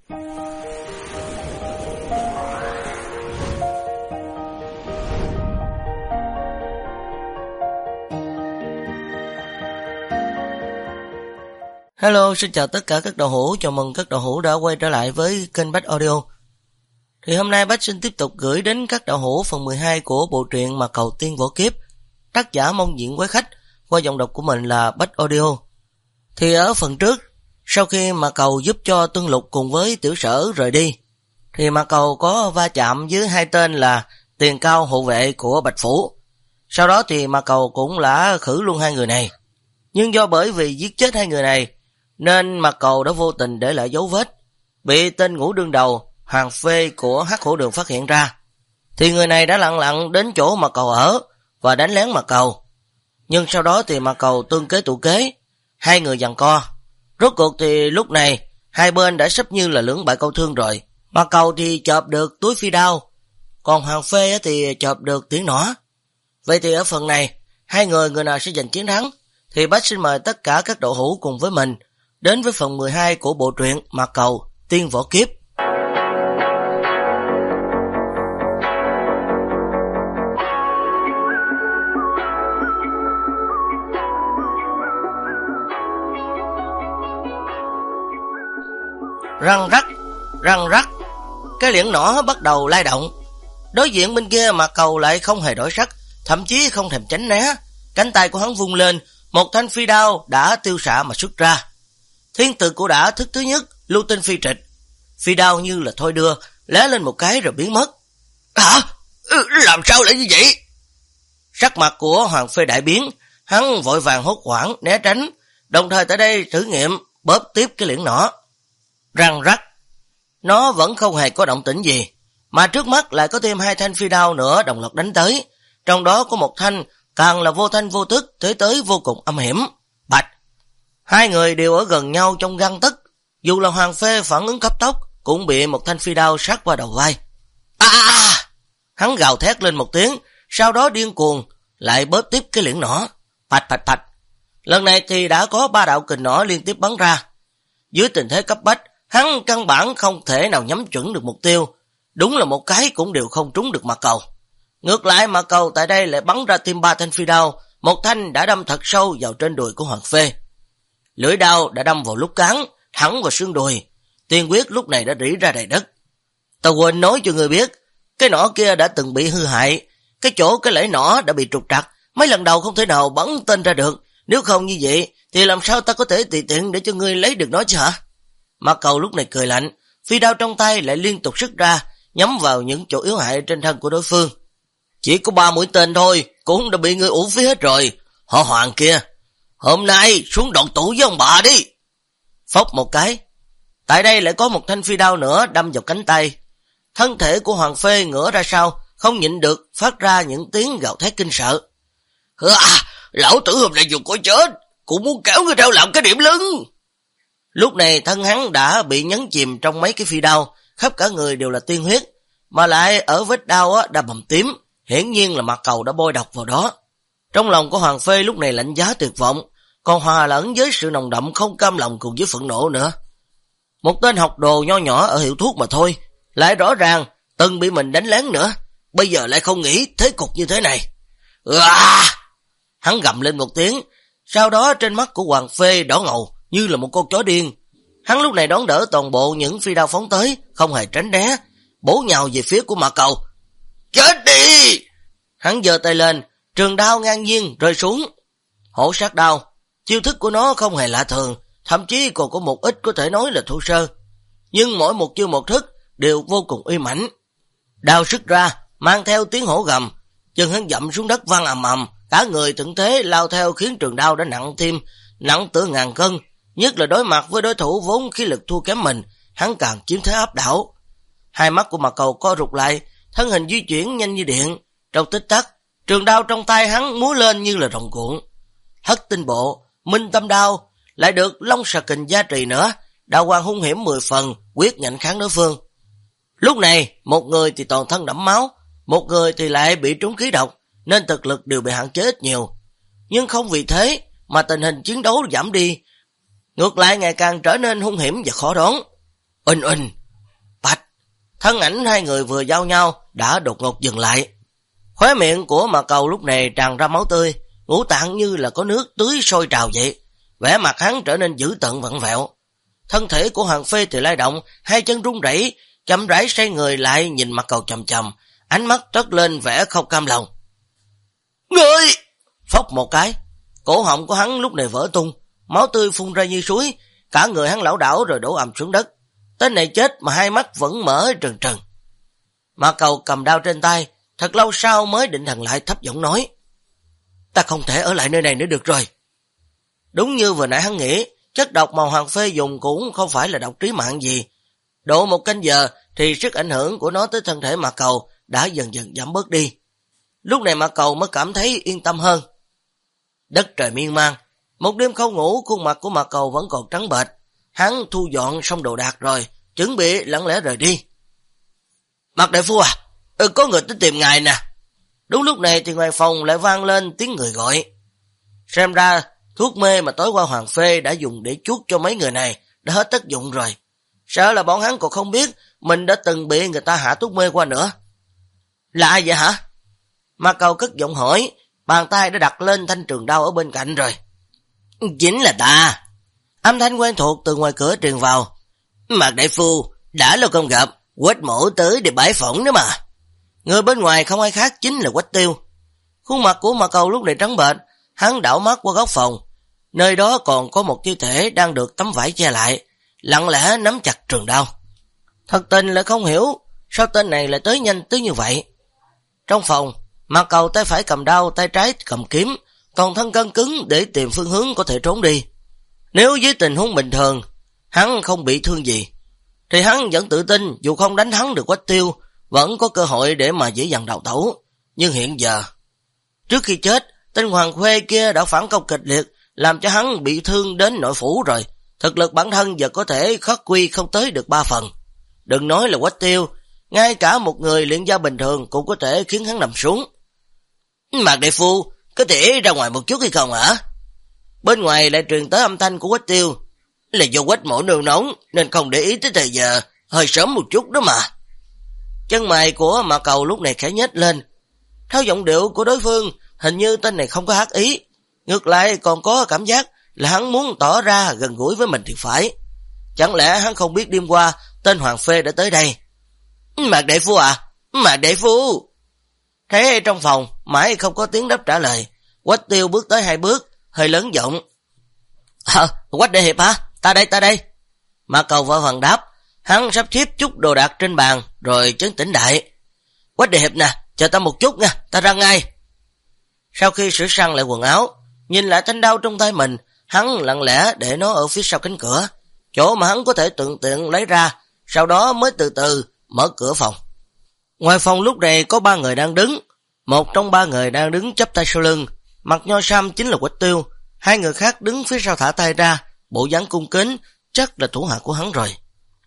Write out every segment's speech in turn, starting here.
Hello, xin chào tất cả các đạo hữu, chào mừng các đạo hữu đã quay trở lại với kênh Bách Audio. Thì hôm nay Bách xin tiếp tục gửi đến các đạo hữu phần 12 của bộ truyện Mà Cầu Tiên Võ Kiếp, tác giả Mông Diện Quái Khách, qua giọng đọc của mình là Bách Audio. Thì ở phần trước, sau khi Mà Cầu giúp cho Tuân Lục cùng với Tiểu Sở rời đi, thì Mà Cầu có va chạm với hai tên là Tiền Cao hộ vệ của Bạch Phủ. Sau đó thì Mà Cầu cũng đã khử luôn hai người này. Nhưng do bởi vì giết chết hai người này, nên Mà Cầu đã vô tình để lại dấu vết, bị tên ngũ đương đầu Hoàng Phê của Hắc Hổ Đường phát hiện ra. Thì người này đã lặng lặng đến chỗ Mà Cầu ở và đánh lén Mà Cầu. Nhưng sau đó thì Mà Cầu tương kế tụ kế, hai người giằng co. Rốt cuộc thì lúc này hai bên đã sắp như là lưỡng bại câu thương rồi. Mà Cầu thì chộp được túi phi đao, còn Hoàng Phê thì chộp được tiếng nỏ. Vậy thì ở phần này, hai người nào sẽ giành chiến thắng? Thì bác xin mời tất cả các đạo hữu cùng với mình đến với phần 12 của bộ truyện Mà Cầu Tiên Võ Kiếp. Răng rắc, cái liễn nỏ bắt đầu lay động. Đối diện bên kia Mà Cầu lại không hề đổi sắc, thậm chí không thèm tránh né. Cánh tay của hắn vung lên, một thanh phi đao đã tiêu xạ mà xuất ra. Thiên tự của đã thức thứ nhất, lưu tinh phi trịch. Phi đao như là thôi đưa, lóe lên một cái rồi biến mất. Hả? Làm sao lại như vậy? Sắc mặt của Hoàng Phê đại biến, hắn vội vàng hốt hoảng né tránh, đồng thời tại đây thử nghiệm bóp tiếp cái liễn nỏ. Răng rắc, nó vẫn không hề có động tĩnh gì, mà trước mắt lại có thêm hai thanh phi đao nữa đồng loạt đánh tới, trong đó có một thanh càng là vô thanh vô tức, thế tới vô cùng âm hiểm. Bạch, hai người đều ở gần nhau trong gang tấc, dù là Hoàng Phê phản ứng cấp tốc cũng bị một thanh phi đao sát qua đầu vai. Hắn gào thét lên một tiếng, sau đó điên cuồng lại bóp tiếp cái liễn nỏ. Phạch. Lần này thì đã có 3 đạo kình nỏ liên tiếp bắn ra. Dưới tình thế cấp bách, hắn căn bản không thể nào nhắm chuẩn được mục tiêu, đúng là một cái cũng đều không trúng được Mà Cầu. Ngược lại Mà Cầu tại đây lại bắn ra thêm 3 thanh phi đao, một thanh đã đâm thật sâu vào trên đùi của Hoàng Phê. Lưỡi đao đã đâm vào lúc cán, thẳng vào xương đùi, tiên huyết lúc này đã rỉ ra đầy đất. Tao quên nói cho người biết, cái nỏ kia đã từng bị hư hại, cái chỗ cái lưỡi nỏ đã bị trục trặc, mấy lần đầu không thể nào bắn tên ra được, nếu không như vậy thì làm sao ta có thể tùy tiện để cho ngươi lấy được nó chứ hả? Mà Cầu lúc này cười lạnh, phi đao trong tay lại liên tục xuất ra, nhắm vào những chỗ yếu hại trên thân của đối phương. Chỉ có 3 mũi tên thôi, cũng đã bị ngươi uổng phí hết rồi. Họ Hoàng kia, hôm nay xuống đoạn tủ với ông bà đi. Phốc một cái, tại đây lại có một thanh phi đao nữa đâm vào cánh tay. Thân thể của Hoàng Phê ngửa ra sau, không nhịn được phát ra những tiếng gào thét kinh sợ. Lão tử hôm nay dù có chết, cũng muốn kéo ngươi theo làm cái điểm lưng. Lúc này thân hắn đã bị nhấn chìm trong mấy cái phi đao, khắp cả người đều là tiên huyết, mà lại ở vết đau đã bầm tím, hiển nhiên là Mà Cầu đã bôi độc vào đó. Trong lòng của Hoàng Phê lúc này lạnh giá tuyệt vọng, còn hòa lẫn với sự nồng đậm không cam lòng cùng với phẫn nộ nữa. Một tên học đồ nho nhỏ ở hiệu thuốc mà thôi, lại rõ ràng từng bị mình đánh lén nữa, bây giờ lại không nghĩ thế cục như thế này. Hắn gầm lên một tiếng, sau đó trên mắt của Hoàng Phê đỏ ngầu như là một con chó điên. Hắn lúc này đón đỡ toàn bộ những phi đao phóng tới, không hề tránh né, bổ nhào về phía của Mà Cầu. Chết đi! Hắn giơ tay lên, trường đao ngang nhiên rơi xuống. Hổ sát đao, chiêu thức của nó không hề lạ thường, thậm chí còn có một ít có thể nói là thô sơ, nhưng mỗi một chiêu một thức đều vô cùng uy mãnh. Đao xuất ra, mang theo tiếng hổ gầm, chân hắn dậm xuống đất vang ầm ầm, cả người thuận thế lao theo khiến trường đao đã nặng tựa ngàn cân, nhất là đối mặt với đối thủ vốn khí lực thua kém mình, hắn càng chiếm thế áp đảo. Hai mắt của Mà Cầu co rụt lại, thân hình di chuyển nhanh như điện, trong tích tắc, trường đao trong tay hắn múa lên như là rồng cuộn. Hất tinh bộ, minh tâm đao, lại được long xà kình gia trì nữa, đao quang hung hiểm 10 phần, quyết nhạnh kháng đối phương. Lúc này, một người thì toàn thân đẫm máu, một người thì lại bị trúng khí độc, nên thực lực đều bị hạn chế ít nhiều. Nhưng không vì thế mà tình hình chiến đấu giảm đi, ngược lại ngày càng trở nên hung hiểm và khó đoán. Uỳnh uỳnh, bạch. Thân ảnh hai người vừa giao nhau đã đột ngột dừng lại. Khóe miệng của Mạc Cầu lúc này tràn ra máu tươi, ngũ tạng như là có nước tưới sôi trào vậy. Vẻ mặt hắn trở nên dữ tợn vặn vẹo. Thân thể của Hoàng Phê thì lay động, hai chân run rẩy, chậm rãi xoay người lại nhìn Mạc Cầu chằm chằm, ánh mắt trớt lên vẻ không cam lòng. Ngươi! Phốc một cái, cổ họng của hắn lúc này vỡ tung, máu tươi phun ra như suối, cả người hắn lảo đảo rồi đổ ầm xuống đất. Tên này chết mà hai mắt vẫn mở trừng trừng. Mạc Cầu cầm đao trên tay, thật lâu sau mới định thần lại, thấp giọng nói: Ta không thể ở lại nơi này nữa được rồi. Đúng như vừa nãy hắn nghĩ, chất độc mà Hoàng Phê dùng cũng không phải là độc trí mạng gì. Độ một canh giờ thì sức ảnh hưởng của nó tới thân thể Mạc Cầu đã dần dần giảm bớt đi. Lúc này Mạc Cầu mới cảm thấy yên tâm hơn. Đất trời miên man, một đêm không ngủ, khuôn mặt của Mạc Cầu vẫn còn trắng bệch. Hắn thu dọn xong đồ đạc rồi, chuẩn bị lặng lẽ rời đi. Mạc đại phu à, có người tới tìm ngài nè. Đúng lúc này thì ngoài phòng lại vang lên tiếng người gọi. Xem ra thuốc mê mà tối qua Hoàng Phê đã dùng để chuốt cho mấy người này đã hết tác dụng rồi. Sợ là bọn hắn còn không biết mình đã từng bị người ta hạ thuốc mê qua nữa. Là ai vậy hả? Mạc Cầu cất giọng hỏi, bàn tay đã đặt lên thanh trường đao ở bên cạnh rồi. Chính là ta. Âm thanh quen thuộc từ ngoài cửa truyền vào. Mạc đại phu, đã lâu không gặp, Quách Mổ tới để bái phỏng nữa mà. Người bên ngoài không ai khác chính là Quách Tiêu. Khuôn mặt của Mạc Cầu lúc này trắng bệch, hắn đảo mắt qua góc phòng. Nơi đó còn có một thi thể đang được tấm vải che lại, lặng lẽ nắm chặt trường đao. Thật tình là không hiểu sao tên này lại tới nhanh tới như vậy. Trong phòng, Mạc Cầu tay phải cầm đao, tay trái cầm kiếm, toàn thân căng cứng để tìm phương hướng có thể trốn đi. Nếu với tình huống bình thường, hắn không bị thương gì, thì hắn vẫn tự tin dù không đánh thắng được Quách Tiêu, vẫn có cơ hội để mà dễ dàng đào tẩu. Nhưng hiện giờ, trước khi chết, tên Hoàng Khuê kia đã phản công kịch liệt, làm cho hắn bị thương đến nội phủ rồi. Thực lực bản thân giờ có thể khắc quy không tới được 3 phần. Đừng nói là Quách Tiêu, ngay cả một người luyện gia bình thường cũng có thể khiến hắn nằm xuống. Mạc đại phu, có thể ra ngoài một chút hay không hả? Bên ngoài lại truyền tới âm thanh của Quách Tiêu. Là do Quách Mổ nương nóng nên không để ý tới thời giờ, hơi sớm một chút đó mà. Chân mày của Mạc Cầu lúc này khẽ nhếch lên. Theo giọng điệu của đối phương, hình như tên này không có ác ý, ngược lại còn có cảm giác là hắn muốn tỏ ra gần gũi với mình thì phải. Chẳng lẽ hắn không biết đêm qua tên Hoàng Phê đã tới đây? Mạc đại phu à? Mạc đại phu! Thế trong phòng mãi không có tiếng đáp trả lời. Quách Tiêu bước tới 2 bước, hơi lớn giọng. Quách đại hiệp hả? Ta đây. Mạc Cầu vội vàng đáp. Hắn sắp xếp chút đồ đạc trên bàn rồi trấn tĩnh đại. Quách đại hiệp nè, chờ ta một chút nha, ta ra ngay. Sau khi sửa sang lại quần áo, nhìn lại thanh đao trong tay mình, hắn lặng lẽ để nó ở phía sau cánh cửa, chỗ mà hắn có thể thuận tiện lấy ra, sau đó mới từ từ mở cửa phòng. Ngoài phòng lúc này có 3 người đang đứng. Một trong 3 người đang đứng chắp tay sau lưng, mặc nho sam chính là Quách Tiêu. 2 người khác đứng phía sau thả tay ra, bộ dáng cung kính, chắc là thủ hạ của hắn rồi.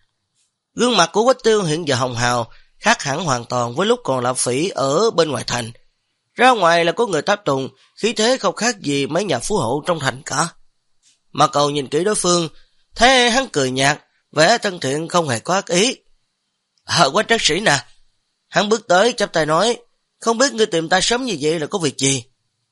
Gương mặt của Quách Tiêu hiện giờ hồng hào, khác hẳn hoàn toàn với lúc còn làm phỉ ở bên ngoài thành. Ra ngoài là có người tháp tùng, khí thế không khác gì mấy nhà phú hộ trong thành cả. Mạc Cầu nhìn kỹ đối phương, thấy hắn cười nhạt, vẻ thân thiện không hề có ác ý. Quách trác sĩ nè. Hắn bước tới chắp tay nói, không biết ngươi tìm ta sớm như vậy là có việc gì?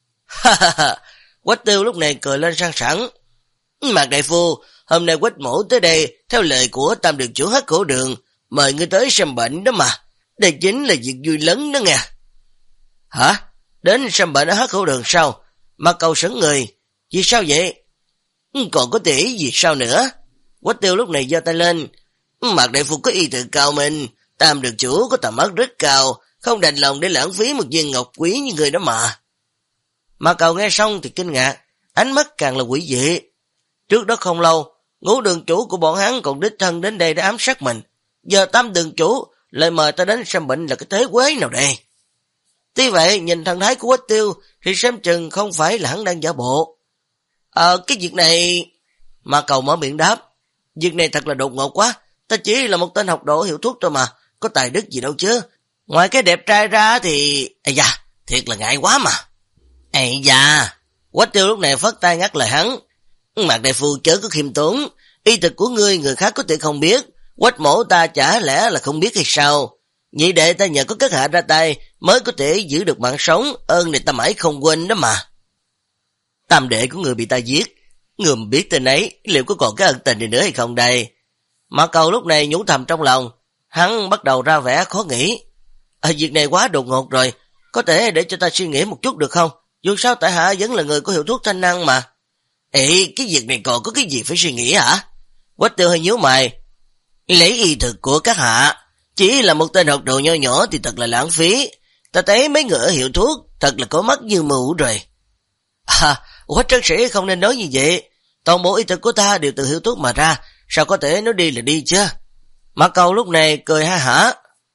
Quách Tiêu lúc này cười lên sang sảng. Mạc đại phu, hôm nay Quách Mổ tới đây theo lời của Tam đường chủ Hắc Khổ Đường, mời ngươi tới xem bệnh đó mà. Đây chính là việc vui lớn đó nghe. Hả? Đến xem bệnh ở Hắc Khổ Đường sao? Mạc Cầu sững người. Vì sao vậy? Còn có thể gì sao nữa? Quách Tiêu lúc này giơ tay lên. Mạc đại phu có y tự cao mình, Tam đường chủ có tầm mắt rất cao, không đành lòng để lãng phí một viên ngọc quý như người đó mà. Mạc Cầu nghe xong thì kinh ngạc, ánh mắt càng là quỷ dị. Trước đó không lâu, Ngũ đường chủ của bọn hắn còn đích thân đến đây để ám sát mình. Giờ Tam đường chủ lại mời ta đến xem bệnh là cái thế quế nào đây? Tuy vậy, nhìn thần thái của Quách Tiêu thì xem chừng không phải là hắn đang giả bộ. Cái việc này... Mạc Cầu mở miệng đáp. Việc này thật là đột ngột quá. Ta chỉ là một tên học đồ hiệu thuốc thôi mà, có tài đức gì đâu chứ. Ngoài cái đẹp trai ra thì... Ây da, thiệt là ngại quá mà. Ây da, Quách Tiêu lúc này phất tay ngắt lời hắn. Mạc đại phu chớ có khiêm tốn, y thực của ngươi người khác có thể không biết, Quách mổ ta chả lẽ là không biết hay sao? Nhị đệ ta nhờ có các hạ ra tay mới có thể giữ được mạng sống, ơn này ta mãi không quên đó mà. Tam đệ của người bị ta giết, người mà biết tên ấy, liệu có còn cái ân tình này nữa hay không đây? Mã Cầu lúc này nhủ thầm trong lòng, hắn bắt đầu ra vẻ khó nghĩ. Việc này quá đột ngột rồi, có thể để cho ta suy nghĩ một chút được không? Dù sao tại hạ vẫn là người có hiệu thuốc thanh năng mà. Ê, cái việc này còn có cái gì phải suy nghĩ hả? Quách Tiêu hơi nhíu mày. Lấy y thực của các hạ, chỉ là một tên học đồ nho nhỏ thì thật là lãng phí. Ta thấy mấy người ở hiệu thuốc thật là có mắt như mù rồi. Quách trấn sĩ không nên nói như vậy. Toàn bộ y thực của ta đều từ hiệu thuốc mà ra, sao có thể nói đi là đi chứ? Mã Cầu lúc này cười ha hả.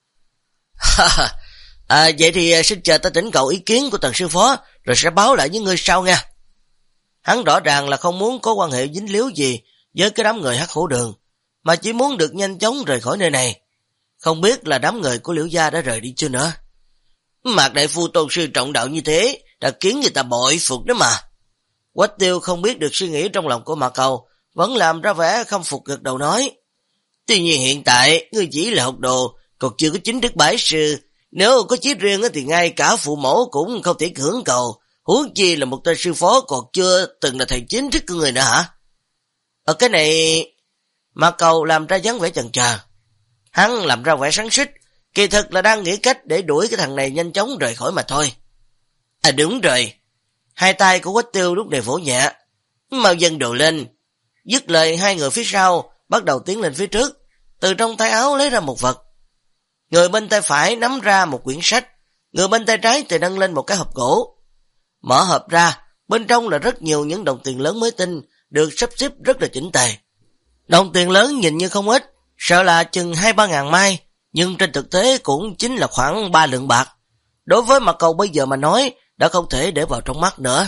Vậy thì xin chờ ta thỉnh cầu ý kiến của Tần sư phó, rồi sẽ báo lại với ngươi sau nha. Hắn rõ ràng là không muốn có quan hệ dính líu gì với cái đám người Hắc Hổ Đường, mà chỉ muốn được nhanh chóng rời khỏi nơi này. Không biết là đám người của Liễu gia đã rời đi chưa nữa. Mạc đại phu tôn sư trọng đạo như thế đã khiến người ta bội phục đó mà. Quách Tiêu không biết được suy nghĩ trong lòng của Mạc Cầu, vẫn làm ra vẻ khâm phục gật đầu nói. Tuy nhiên hiện tại ngươi chỉ là học đồ, còn chưa có chính thức bái sư. Nếu có chí riêng thì ngay cả phụ mẫu cũng không thể cưỡng cầu, huống chi là một tên sư phó còn chưa từng là thầy chính thức của người nữa hả? Ở cái này, Mạc Cầu làm ra dáng vẻ chần chờ. Hắn làm ra vẻ sáng xích, kỳ thực là đang nghĩ cách để đuổi cái thằng này nhanh chóng rời khỏi mà thôi. Đúng rồi. Hai tay của Quách Tiêu lúc này vỗ nhẹ. Mau dâng đồ lên. Dứt lời, hai người phía sau bắt đầu tiến lên phía trước, từ trong tay áo lấy ra một vật. Người bên tay phải nắm ra một quyển sách, người bên tay trái thì nâng lên một cái hộp gỗ. Mở hộp ra, bên trong là rất nhiều những đồng tiền lớn mới tinh, được sắp xếp rất là chỉnh tề. Đồng tiền lớn nhìn như không ít, sợ là chừng 2-3 ngàn mai, nhưng trên thực tế cũng chính là khoảng 3 lượng bạc. Đối với Mạc Cầu bây giờ mà nói, đã không thể để vào trong mắt nữa.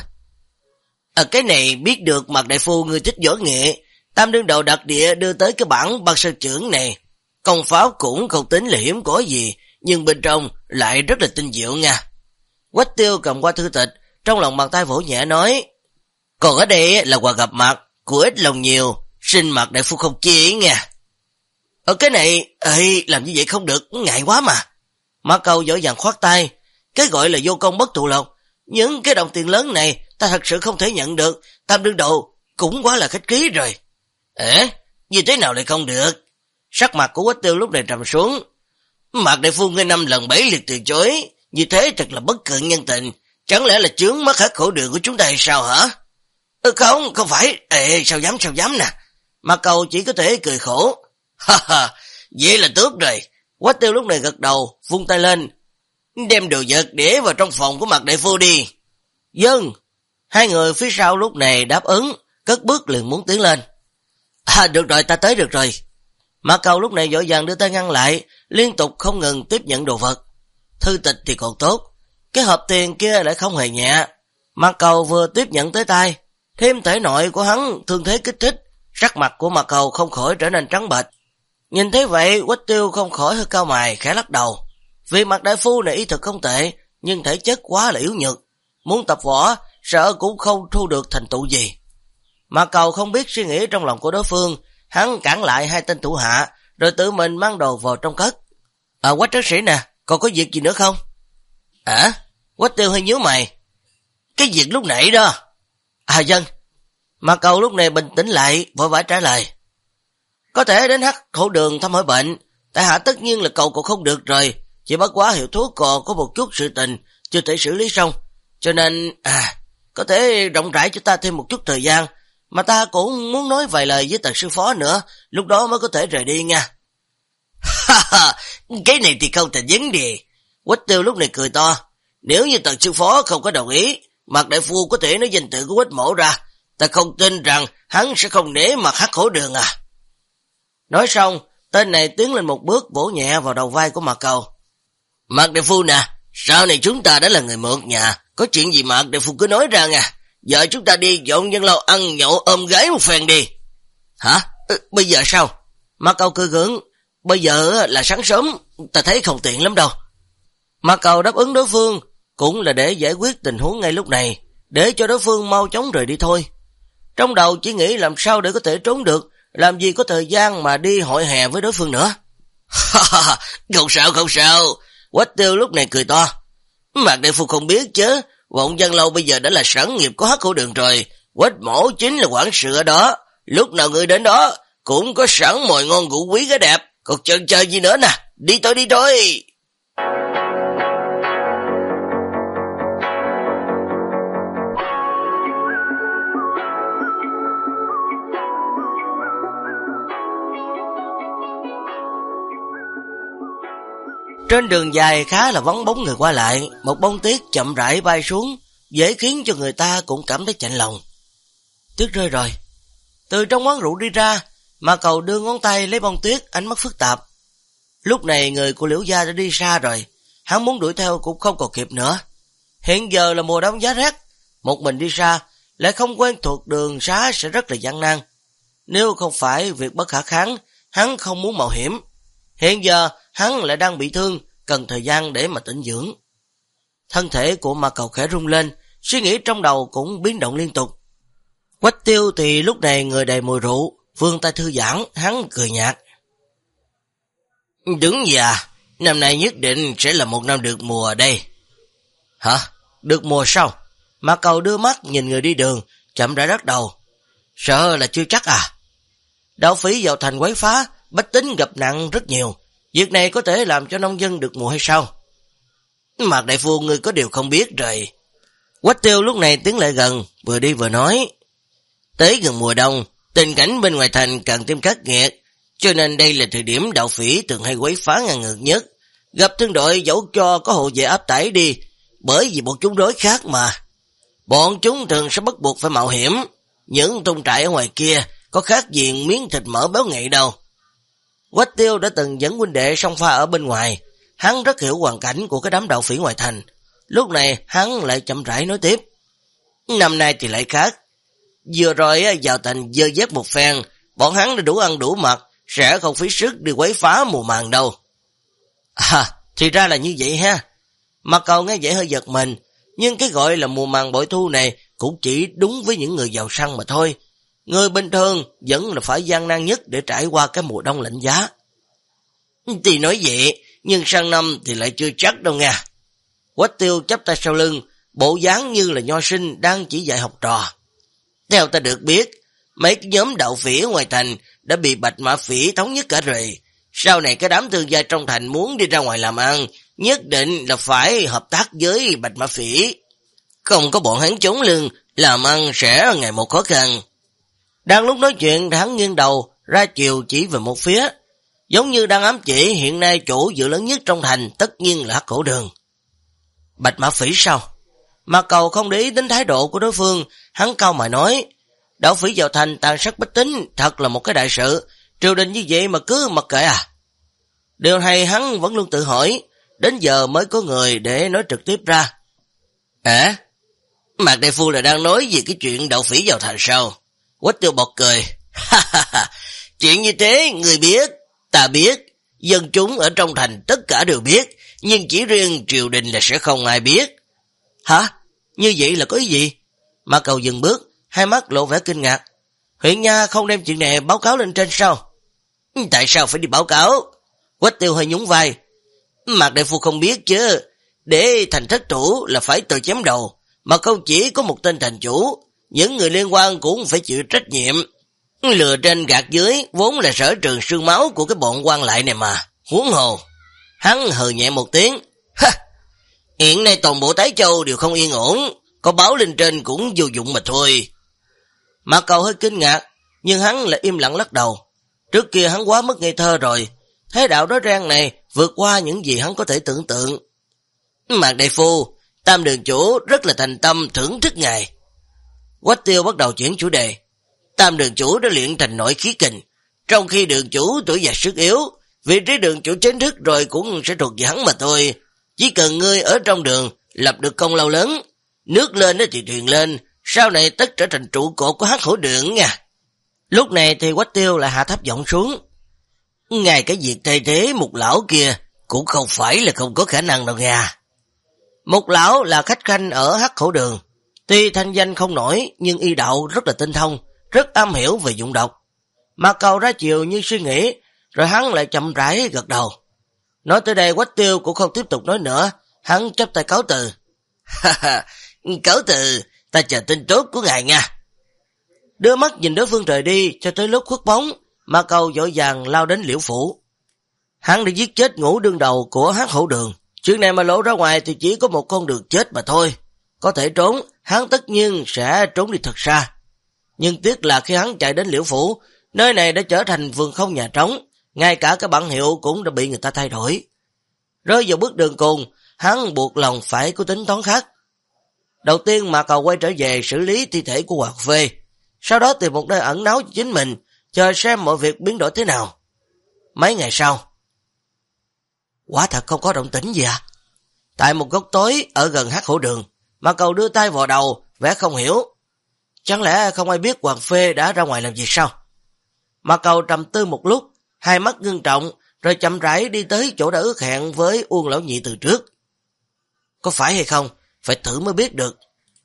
Cái này biết được Mạc đại phu người thích võ nghệ, Tam đương đầu đặc địa đưa tới cái bản băng sơn trưởng này. Công pháp cũng không tính là hiếm có gì, nhưng bên trong lại rất là tinh diệu nha. Quách Tiêu cầm qua thư tịch, trong lòng bàn tay vỗ nhẹ nói. Còn ở đây là quà gặp mặt, của ít lòng nhiều, xin Mạc đại phu không chê nha. Ở cái này, làm như vậy không được, ngại quá mà. Mã Cầu dỗ dàng khoát tay, cái gọi là vô công bất thụ lộc. Những cái đồng tiền lớn này ta thật sự không thể nhận được, Tam đương đầu cũng quá là khách khí rồi. Như thế nào lại không được? Sắc mặt của Quách Tiêu lúc này trầm xuống. Mạc đại phu ngươi 5 lần 7 lượt từ chối, như thế thật là bất cận nhân tình, chẳng lẽ là chướng mắt Hắc Hổ Đường của chúng ta hay sao hả? Không phải, sao dám nè. Mạc Cầu chỉ có thể cười khổ. Vậy là tốt rồi. Quách Tiêu lúc này gật đầu, vung tay lên. Đem đồ vật để vào trong phòng của Mạc đại phu đi. Vâng. Hai người phía sau lúc này đáp ứng, cất bước liền muốn tiến lên. Được rồi, ta tới được rồi. Mạc Cầu lúc này vội vàng đưa tay ngăn lại, liên tục không ngừng tiếp nhận đồ vật. Thư tịch thì còn tốt, cái hộp tiền kia lại không hề nhẹ. Mạc Cầu vừa tiếp nhận tới tay, thêm thể nội của hắn thương thế kích thích, sắc mặt của Mạc Cầu không khỏi trở nên trắng bệch. Nhìn thấy vậy, Quách Tiêu không khỏi hơi cau mày, khẽ lắc đầu. Vì Mạc đại phu này y thực không tệ, nhưng thể chất quá là yếu nhược, muốn tập võ sợ cũng không thu được thành tựu gì. Mạc Cầu không biết suy nghĩ trong lòng của đối phương, hắn cản lại hai tên thủ hạ, rồi tự mình mang đồ vào trong cất. Quách trấn sĩ nè, còn có việc gì nữa không? Quách Tiêu hơi nhíu mày. Cái việc lúc nãy đó. Dân. Mạc Cầu lúc này bình tĩnh lại, vội vã trả lời. Có thể đến Hắc Hổ Đường thăm hỏi bệnh, tại hạ tất nhiên là cầu còn không được rồi, chỉ bất quá hiệu thuốc còn có một chút sự tình, chưa thể xử lý xong, cho nên, có thể rộng rãi cho ta thêm một chút thời gian, mà ta cũng muốn nói vài lời với Tần sư phó nữa, lúc đó mới có thể rời đi nha. Cái này thì không thành vấn đề. Quách Tiêu lúc này cười to. Nếu như Tần sư phó không có đồng ý, Mạc đại phu có thể nói danh tự của Quách mổ ra, ta không tin rằng hắn sẽ không nể mặt Hắc Hổ Đường à. Nói xong, tên này tiến lên một bước vỗ nhẹ vào đầu vai của Mạc Cầu. Mạc đại phu nè, sau này chúng ta đã là người một nhà, có chuyện gì Mạc đại phu cứ nói ra nha. Giờ chúng ta đi dọn dân lâu ăn nhậu ôm gái một phen đi. Hả? Bây giờ sao? Mạc Cầu cười gượng. Bây giờ là sáng sớm, ta thấy không tiện lắm đâu. Mạc Cầu đáp ứng đối phương, cũng là để giải quyết tình huống ngay lúc này, để cho đối phương mau chóng rời đi thôi. Trong đầu chỉ nghĩ làm sao để có thể trốn được, làm gì có thời gian mà đi hội hè với đối phương nữa. Không sao. Quách Tiêu lúc này cười to. Mạc đại phu không biết chứ, Vọng Văn Lâu bây giờ đã là sản nghiệp có Hắc Hổ Đường rồi, Quách mổ chính là quản sự ở đó, lúc nào người đến đó cũng có sẵn mồi ngon rượu quý cái đẹp, còn chần chờ gì nữa nè, đi thôi. Trên đường dài khá là vắng bóng người qua lại, một bông tuyết chậm rãi bay xuống, dễ khiến cho người ta cũng cảm thấy chạnh lòng. Tuyết rơi rồi. Từ trong quán rượu đi ra, Mã Cầu đưa ngón tay lấy bông tuyết, ánh mắt phức tạp. Lúc này người của Liễu gia đã đi xa rồi, hắn muốn đuổi theo cũng không còn kịp nữa. Hiện giờ là mùa đông giá rét, một mình đi xa, lại không quen thuộc đường xá sẽ rất là gian nan. Nếu không phải việc bất khả kháng, hắn không muốn mạo hiểm. Hiện giờ hắn lại đang bị thương, cần thời gian để mà tĩnh dưỡng. Thân thể của Mã Cầu khẽ rung lên, suy nghĩ trong đầu cũng biến động liên tục. Quách Tiêu thì lúc này người đầy mùi rượu, vươn tay thư giãn, hắn cười nhạt. Đứng già, năm nay nhất định sẽ là một năm được mùa đây. Hả? Được mùa sao? Mã Cầu đưa mắt nhìn người đi đường, chậm rãi lắc đầu. Sợ là chưa chắc à? Đạo phỉ vào thành quấy phá, bách tính gặp nạn rất nhiều. Việc này có thể làm cho nông dân được mùa hay sao? Mạc đại phu ngươi có điều không biết rồi. Quách Tiêu lúc này tiến lại gần, vừa đi vừa nói. Tới gần mùa đông, tình cảnh bên ngoài thành càng thêm khắc nghiệt, cho nên đây là thời điểm đạo phỉ thường hay quấy phá ngang ngược nhất. Gặp thương đội dẫu cho có hộ vệ áp tải đi, bởi vì bọn chúng đối khác mà. Bọn chúng thường sẽ bắt buộc phải mạo hiểm. Những tung trại ở ngoài kia có khác gì miếng thịt mỡ béo ngậy đâu. Quách Tiêu đã từng dẫn huynh đệ song pha ở bên ngoài, hắn rất hiểu hoàn cảnh của cái đám đạo phỉ ngoài thành. Lúc này hắn lại chậm rãi nói tiếp. Năm nay thì lại khác. Vừa rồi vào thành dơ dép một phen, bọn hắn đã đủ ăn đủ mặc, sẽ không phí sức đi quấy phá mùa màng đâu. À, thì ra là như vậy ha. Mạc Cầu nghe vậy hơi giật mình, nhưng cái gọi là mùa màng bội thu này cũng chỉ đúng với những người giàu sang mà thôi. Người bình thường vẫn là phải gian nan nhất để trải qua cái mùa đông lạnh giá. Thì nói vậy, nhưng sang năm thì lại chưa chắc đâu nha. Quách Tiêu chắp tay sau lưng, bộ dáng như là nho sinh đang chỉ dạy học trò. Theo ta được biết, mấy cái nhóm đạo phỉ ngoài thành đã bị Bạch Mã Phỉ thống nhất cả rồi. Sau này cái đám thương gia trong thành muốn đi ra ngoài làm ăn, nhất định là phải hợp tác với Bạch Mã Phỉ. Không có bọn hắn chống lưng, làm ăn sẽ ngày một khó khăn. Đang lúc nói chuyện, hắn nghiêng đầu, ra chiều chỉ về một phía. Giống như đang ám chỉ hiện nay chỗ dựa lớn nhất trong thành tất nhiên là Hắc Hổ Đường. Bạch Mã Phỉ sao? Mạc Cầu không để ý đến thái độ của đối phương, hắn cau mày nói, đạo phỉ vào thành tàn sát bách tính, thật là một cái đại sự, triều đình như vậy mà cứ mặc kệ à? Điều này hắn vẫn luôn tự hỏi, đến giờ mới có người để nói trực tiếp ra. Mạc đại phu là đang nói về cái chuyện đạo phỉ vào thành sao? Quách Tiêu bật cười. Chuyện như thế người biết, ta biết, dân chúng ở trong thành tất cả đều biết, nhưng chỉ riêng triều đình là sẽ không ai biết. Hả? Như vậy là có ý gì? Mạc Cầu dừng bước, hai mắt lộ vẻ kinh ngạc. Huyện nha không đem chuyện này báo cáo lên trên sao? Tại sao phải đi báo cáo? Quách Tiêu hơi nhún vai. Mạc đại phu không biết chứ, để thành thất thủ là phải tự chém đầu, mà không chỉ có một tên thành chủ, những người liên quan cũng phải chịu trách nhiệm. Lừa trên gạt dưới vốn là sở trường sương máu của cái bọn quan lại này mà, huống hồ. Hắn hừ nhẹ một tiếng. Hiện nay toàn bộ Tái Châu đều không yên ổn, có báo lên trên cũng vô dụng mà thôi. Mạc Cầu hơi kinh ngạc, nhưng hắn lại im lặng lắc đầu. Trước kia hắn quá mất ngây thơ rồi, thế đạo đó ràng này vượt qua những gì hắn có thể tưởng tượng. Mạc đại phu, Tam đường chủ rất là thành tâm thưởng thức ngài. Quách Tiêu bắt đầu chuyển chủ đề. Tam đường chủ đã luyện thành nội khí kình, trong khi đường chủ tuổi già sức yếu, vị trí đường chủ chính thức rồi cũng sẽ thuộc về hắn mà thôi. Chỉ cần ngươi ở trong đường lập được công lao lớn, nước lên thì thuyền lên, sau này tất trở thành trụ cột của Hắc Hổ Đường nha. Lúc này thì Quách Tiêu lại hạ thấp giọng xuống. Ngay cái việc thay thế Mục lão kia cũng không phải là không có khả năng đâu nha. Mục lão là khách khanh ở Hắc Hổ Đường, tuy thanh danh không nổi nhưng y đạo rất là tinh thông, rất am hiểu về dụng độc. Mà Cầu ra chiều như suy nghĩ, rồi hắn lại chậm rãi gật đầu. Nói tới đây Quách Tiêu cũng không tiếp tục nói nữa, hắn chắp tay cáo từ. Cáo từ, ta chờ tin tốt của ngài nha. Đưa mắt nhìn đối phương rời đi cho tới lúc khuất bóng, Mà Cầu vội vàng lao đến Liễu phủ. Hắn đã giết chết Ngũ đương đầu của Hắc Hổ Đường. Chuyện này mà lộ ra ngoài thì chỉ có một con đường chết mà thôi. Có thể trốn, hắn tất nhiên sẽ trốn đi thật xa. Nhưng tiếc là khi hắn chạy đến Liễu phủ, nơi này đã trở thành vườn không nhà trống, ngay cả cái bản hiệu cũng đã bị người ta thay đổi. Rơi vào bước đường cùng, hắn buộc lòng phải có tính toán khác. Đầu tiên Mà Cầu quay trở về xử lý thi thể của Hoàng Phê, sau đó tìm một nơi ẩn náu cho chính mình, chờ xem mọi việc biến đổi thế nào. Mấy ngày sau, quả thật không có động tĩnh gì à? Tại một góc tối ở gần Hắc Hổ Đường, Mà Cầu đưa tay vào đầu, vẻ không hiểu. Chẳng lẽ không ai biết Hoàng Phê đã ra ngoài làm gì sao? Mà Cầu trầm tư một lúc, hai mắt ngưng trọng, rồi chậm rãi đi tới chỗ đã ước hẹn với Uông Lão Nhị từ trước. Có phải hay không? Phải thử mới biết được.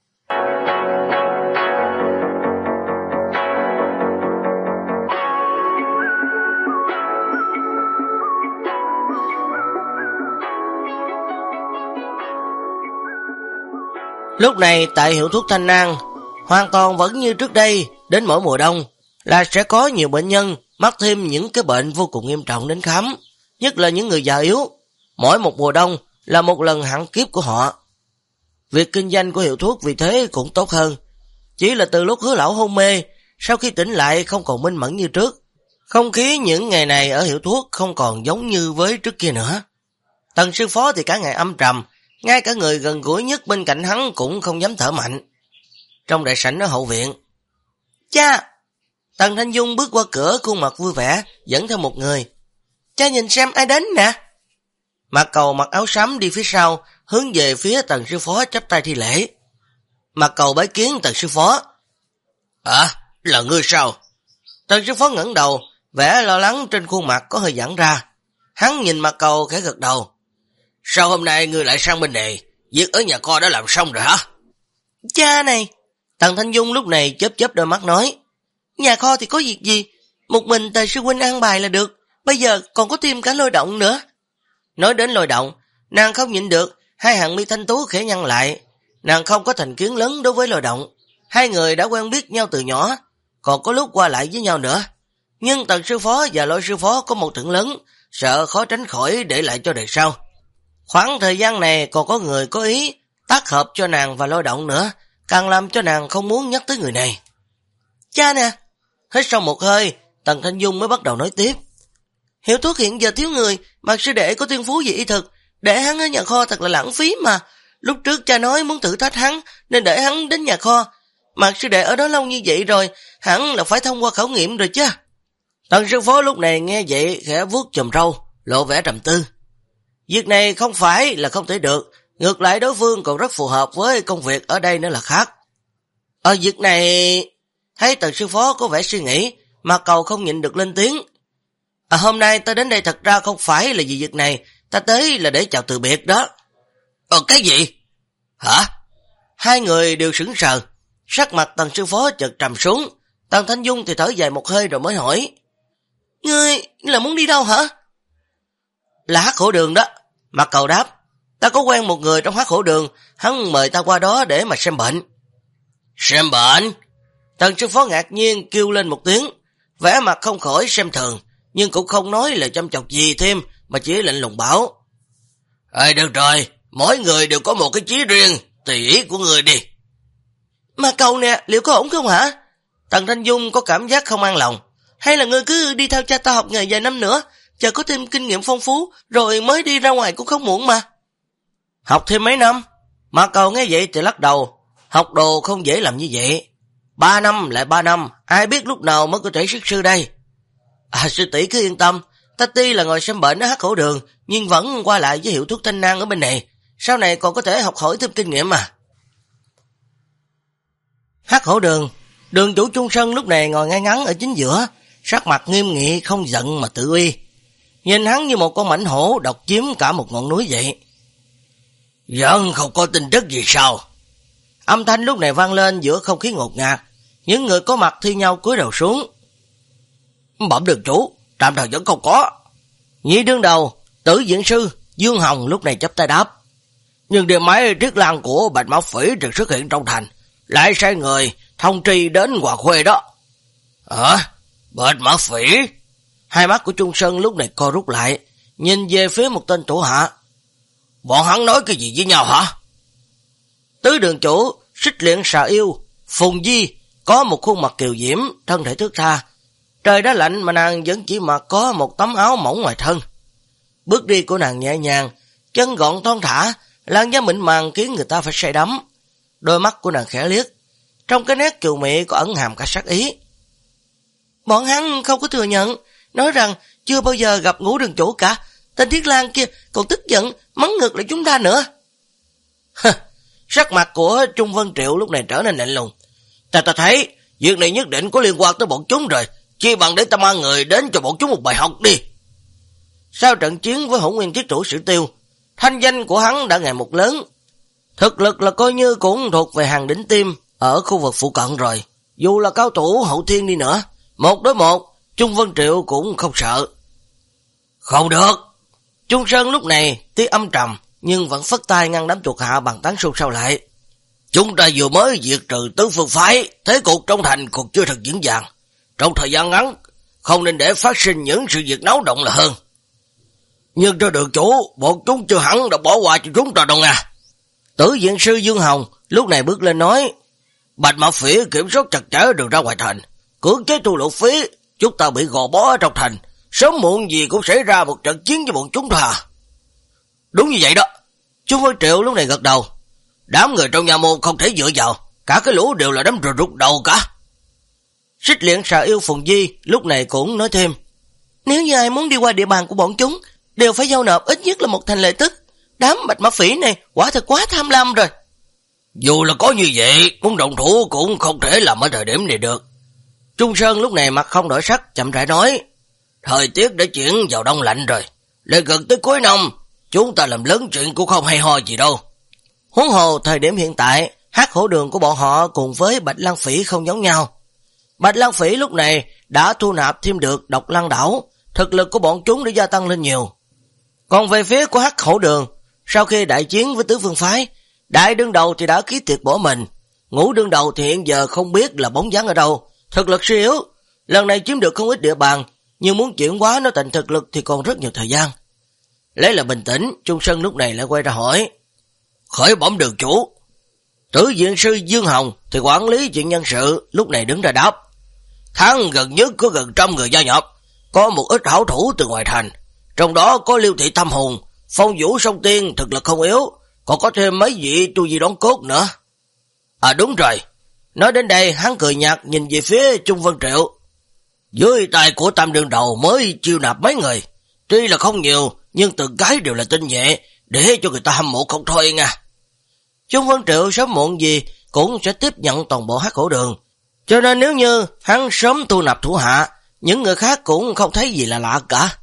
Lúc này tại hiệu thuốc Thanh An, hoàn toàn vẫn như trước đây, đến mỗi mùa đông là sẽ có nhiều bệnh nhân mắc thêm những cái bệnh vô cùng nghiêm trọng đến khám, nhất là những người già yếu. Mỗi một mùa đông là một lần hạn kiếp của họ. Việc kinh doanh của hiệu thuốc vì thế cũng tốt hơn. Chỉ là từ lúc Hứa lão hôn mê, sau khi tỉnh lại không còn minh mẫn như trước. Không khí những ngày này ở hiệu thuốc không còn giống như với trước kia nữa. Tần sư phó thì cả ngày âm trầm, ngay cả người gần gũi nhất bên cạnh hắn cũng không dám thở mạnh. Trong đại sảnh ở hậu viện, cha! Tần Thanh Dung bước qua cửa khuôn mặt vui vẻ, dẫn theo một người. Cha nhìn xem ai đến nè. Mạc Cầu mặc áo xám đi phía sau, hướng về phía Tần sư phó chắp tay thi lễ. Mạc Cầu bái kiến Tần sư phó. Là ngươi sao? Tần sư phó ngẩng đầu, vẻ lo lắng trên khuôn mặt có hơi giãn ra. Hắn nhìn Mạc Cầu khẽ gật đầu. Sao hôm nay ngươi lại sang bên này? Việc ở nhà kho đã làm xong rồi hả? Cha này! Tần Thanh Dung lúc này chớp chớp đôi mắt nói. Nhà kho thì có việc gì? Một mình Tề sư huynh an bài là được. Bây giờ còn có thêm cả Lôi Động nữa. Nói đến Lôi Động, nàng không nhịn được, hai hàng mi thanh tú khẽ nhăn lại. Nàng không có thành kiến lớn đối với Lôi Động. Hai người đã quen biết nhau từ nhỏ, còn có lúc qua lại với nhau nữa. Nhưng Tần sư phó và Lôi sư phó có một thưởng lớn, sợ khó tránh khỏi để lại cho đời sau. Khoảng thời gian này còn có người có ý tác hợp cho nàng và Lôi Động nữa, càng làm cho nàng không muốn nhắc tới người này. Cha nè! Hết sau một hơi, Tần Thanh Dung mới bắt đầu nói tiếp. Hiệu thuốc hiện giờ thiếu người, Mạc sư đệ có thiên phú về y thực, để hắn ở nhà kho thật là lãng phí mà. Lúc trước cha nói muốn thử thách hắn, nên để hắn đến nhà kho. Mạc sư đệ ở đó lâu như vậy rồi, hẳn là phải thông qua khảo nghiệm rồi chứ. Tần sư phó lúc này nghe vậy khẽ vuốt chùm râu, lộ vẻ trầm tư. Việc này không phải là không thể được, ngược lại đối phương còn rất phù hợp với công việc ở đây nữa là khác. Việc này... Thấy Tần sư phó có vẻ suy nghĩ, mà Cầu không nhịn được lên tiếng. Hôm nay ta đến đây thật ra không phải là vì việc này, ta tới là để chào từ biệt đó. Cái gì? Hả? Hai người đều sững sờ, sắc mặt Tần sư phó chợt trầm xuống. Tần Thanh Dung thì thở dài một hơi rồi mới hỏi. Ngươi là muốn đi đâu hả? Là Hắc Hổ Đường đó. Mạc Cầu đáp. Ta có quen một người trong Hắc Hổ Đường, hắn mời ta qua đó để mà xem bệnh. Xem bệnh? Tần sư phó ngạc nhiên kêu lên một tiếng, vẻ mặt không khỏi xem thường, nhưng cũng không nói lời châm chọc gì thêm, mà chỉ lạnh lùng bảo. Được rồi, mỗi người đều có một cái chí riêng, tùy ý của người đi. Mà Cầu nè, liệu có ổn không hả? Tần Thanh Dung có cảm giác không an lòng. Hay là ngươi cứ đi theo cha ta học nghề vài năm nữa, chờ có thêm kinh nghiệm phong phú, rồi mới đi ra ngoài cũng không muộn mà. Học thêm mấy năm? Mà Cầu nghe vậy thì lắc đầu, học đồ không dễ làm như vậy. 3 năm lại 3 năm, ai biết lúc nào mới có thể xuất sư đây. Sư tỷ cứ yên tâm, ta tuy là ngồi xem bệnh ở Hắc Hổ Đường, nhưng vẫn qua lại với hiệu thuốc Thanh An ở bên này, sau này còn có thể học hỏi thêm kinh nghiệm mà. Hắc Hổ Đường, đường chủ Trung Sơn lúc này ngồi ngay ngắn ở chính giữa, sắc mặt nghiêm nghị không giận mà tự uy. Nhìn hắn như một con mãnh hổ độc chiếm cả một ngọn núi vậy. Vẫn không có tin tức gì sao? Âm thanh lúc này vang lên giữa không khí ngột ngạt, những người có mặt thi nhau cúi đầu xuống. Bẩm đường chủ, tạm thời vẫn không có. Nhị đương đầu, Tử Diện Sư Dương Hồng lúc này chắp tay đáp. Nhưng đêm máy triết lan của Bạch Mã Phỉ được xuất hiện trong thành, lại sai người thông tri đến Hòa Khuê đó. Bạch Mã Phỉ? Hai mắt của Trung Sơn lúc này co rút lại, nhìn về phía một tên thủ hạ. Bọn hắn nói cái gì với nhau hả? Tứ đường chủ, Xích Liễn Xà Yêu, Phùng Di, có một khuôn mặt kiều diễm, thân thể thướt tha. Trời đã lạnh mà nàng vẫn chỉ mặc có một tấm áo mỏng ngoài thân. Bước đi của nàng nhẹ nhàng, chân gọn thon thả, làn da mịn màng khiến người ta phải say đắm. Đôi mắt của nàng khẽ liếc, trong cái nét kiều mị có ẩn hàm cả sát ý. Bọn hắn không có thừa nhận, nói rằng chưa bao giờ gặp Ngũ đường chủ cả. Tên Thiết Lan kia còn tức giận, mắng ngược lại chúng ta nữa. Sắc mặt của Trung Vân Triệu lúc này trở nên lạnh lùng. Ta thấy, việc này nhất định có liên quan tới bọn chúng rồi. Chi bằng để ta mang người đến cho bọn chúng một bài học đi. Sau trận chiến với Hỗn Nguyên Thiết Chủ Sử Tiêu, thanh danh của hắn đã ngày một lớn. Thực lực là coi như cũng thuộc về hàng đỉnh tim ở khu vực phụ cận rồi. Dù là cao thủ hậu thiên đi nữa, 1 đối 1, Trung Vân Triệu cũng không sợ. Không được. Trung Sơn lúc này tiếng âm trầm, nhưng vẫn phất tay ngăn đám thuộc hạ bằng tán xôn xao lại. Chúng ta vừa mới diệt trừ tứ phương phái, thế cục trong thành còn chưa thật vững vàng. Trong thời gian ngắn, không nên để phát sinh những sự việc náo động là hơn. Nhưng cho đường chủ, bọn chúng chưa hẳn đã bỏ qua cho chúng ta đâu nha. Tử Diện Sư Dương Hồng lúc này bước lên nói, Bạch Mã Phỉ kiểm soát chặt chẽ đường ra ngoài thành, cưỡng chế thu lộ phí, chúng ta bị gò bó ở trong thành, sớm muộn gì cũng xảy ra một trận chiến với bọn chúng thà. Đúng như vậy đó. Trung Vân Triệu lúc này gật đầu. Đám người trong nhà môn không thể dựa vào, cả cái lũ đều là đám rùa rụt đầu cả. Xích Liễn Xà Yêu Phùng Di lúc này cũng nói thêm, nếu như ai muốn đi qua địa bàn của bọn chúng, đều phải giao nộp ít nhất là 1 thành lệ tức. Đám Bạch Mã Phỉ này quả thật quá tham lam rồi. Dù là có như vậy, muốn động thủ cũng không thể làm ở thời điểm này được. Trung Sơn lúc này mặt không đổi sắc, chậm rãi nói, thời tiết đã chuyển vào đông lạnh rồi, lại gần tới cuối năm, chúng ta làm lớn chuyện cũng không hay ho gì đâu. Huống hồ thời điểm hiện tại, Hắc Hổ Đường của bọn họ cùng với Bạch Lan Phỉ không giống nhau. Bạch Lan Phỉ lúc này đã thu nạp thêm được Độc Lăng Đảo, thực lực của bọn chúng đã gia tăng lên nhiều. Còn về phía của Hắc Hổ Đường, sau khi đại chiến với tứ phương phái, đại đương đầu thì đã ký tiệc bỏ mình, Ngũ đương đầu thì hiện giờ không biết là bóng dáng ở đâu, thực lực suy yếu, lần này chiếm được không ít địa bàn, nhưng muốn chuyển hóa nó thành thực lực thì còn rất nhiều thời gian. Lấy là bình tĩnh, Trung Sơn lúc này lại quay ra hỏi, khởi bẩm đường chủ. Tử Diện Sư Dương Hồng thì quản lý chuyện nhân sự lúc này đứng ra đáp, tháng gần nhất có gần 100 người gia nhập, có một ít hảo thủ từ ngoài thành, trong đó có Liêu Thị Thâm Hùng, Phong Vũ Song Tiên thực lực không yếu, còn có thêm mấy vị tu vi đón cốt nữa. Đúng rồi. Nói đến đây hắn cười nhạt nhìn về phía Trung Vân Triệu. Dưới tay của Tam đương đầu mới chiêu nạp mấy người, tuy là không nhiều nhưng từng cái đều là tinh nhẹ, để cho người ta hâm mộ không thôi nha. Trung Vân Triệu sớm muộn gì cũng sẽ tiếp nhận toàn bộ Hắc Hổ Đường, cho nên nếu như hắn sớm thu nạp thủ hạ, những người khác cũng không thấy gì là lạ cả.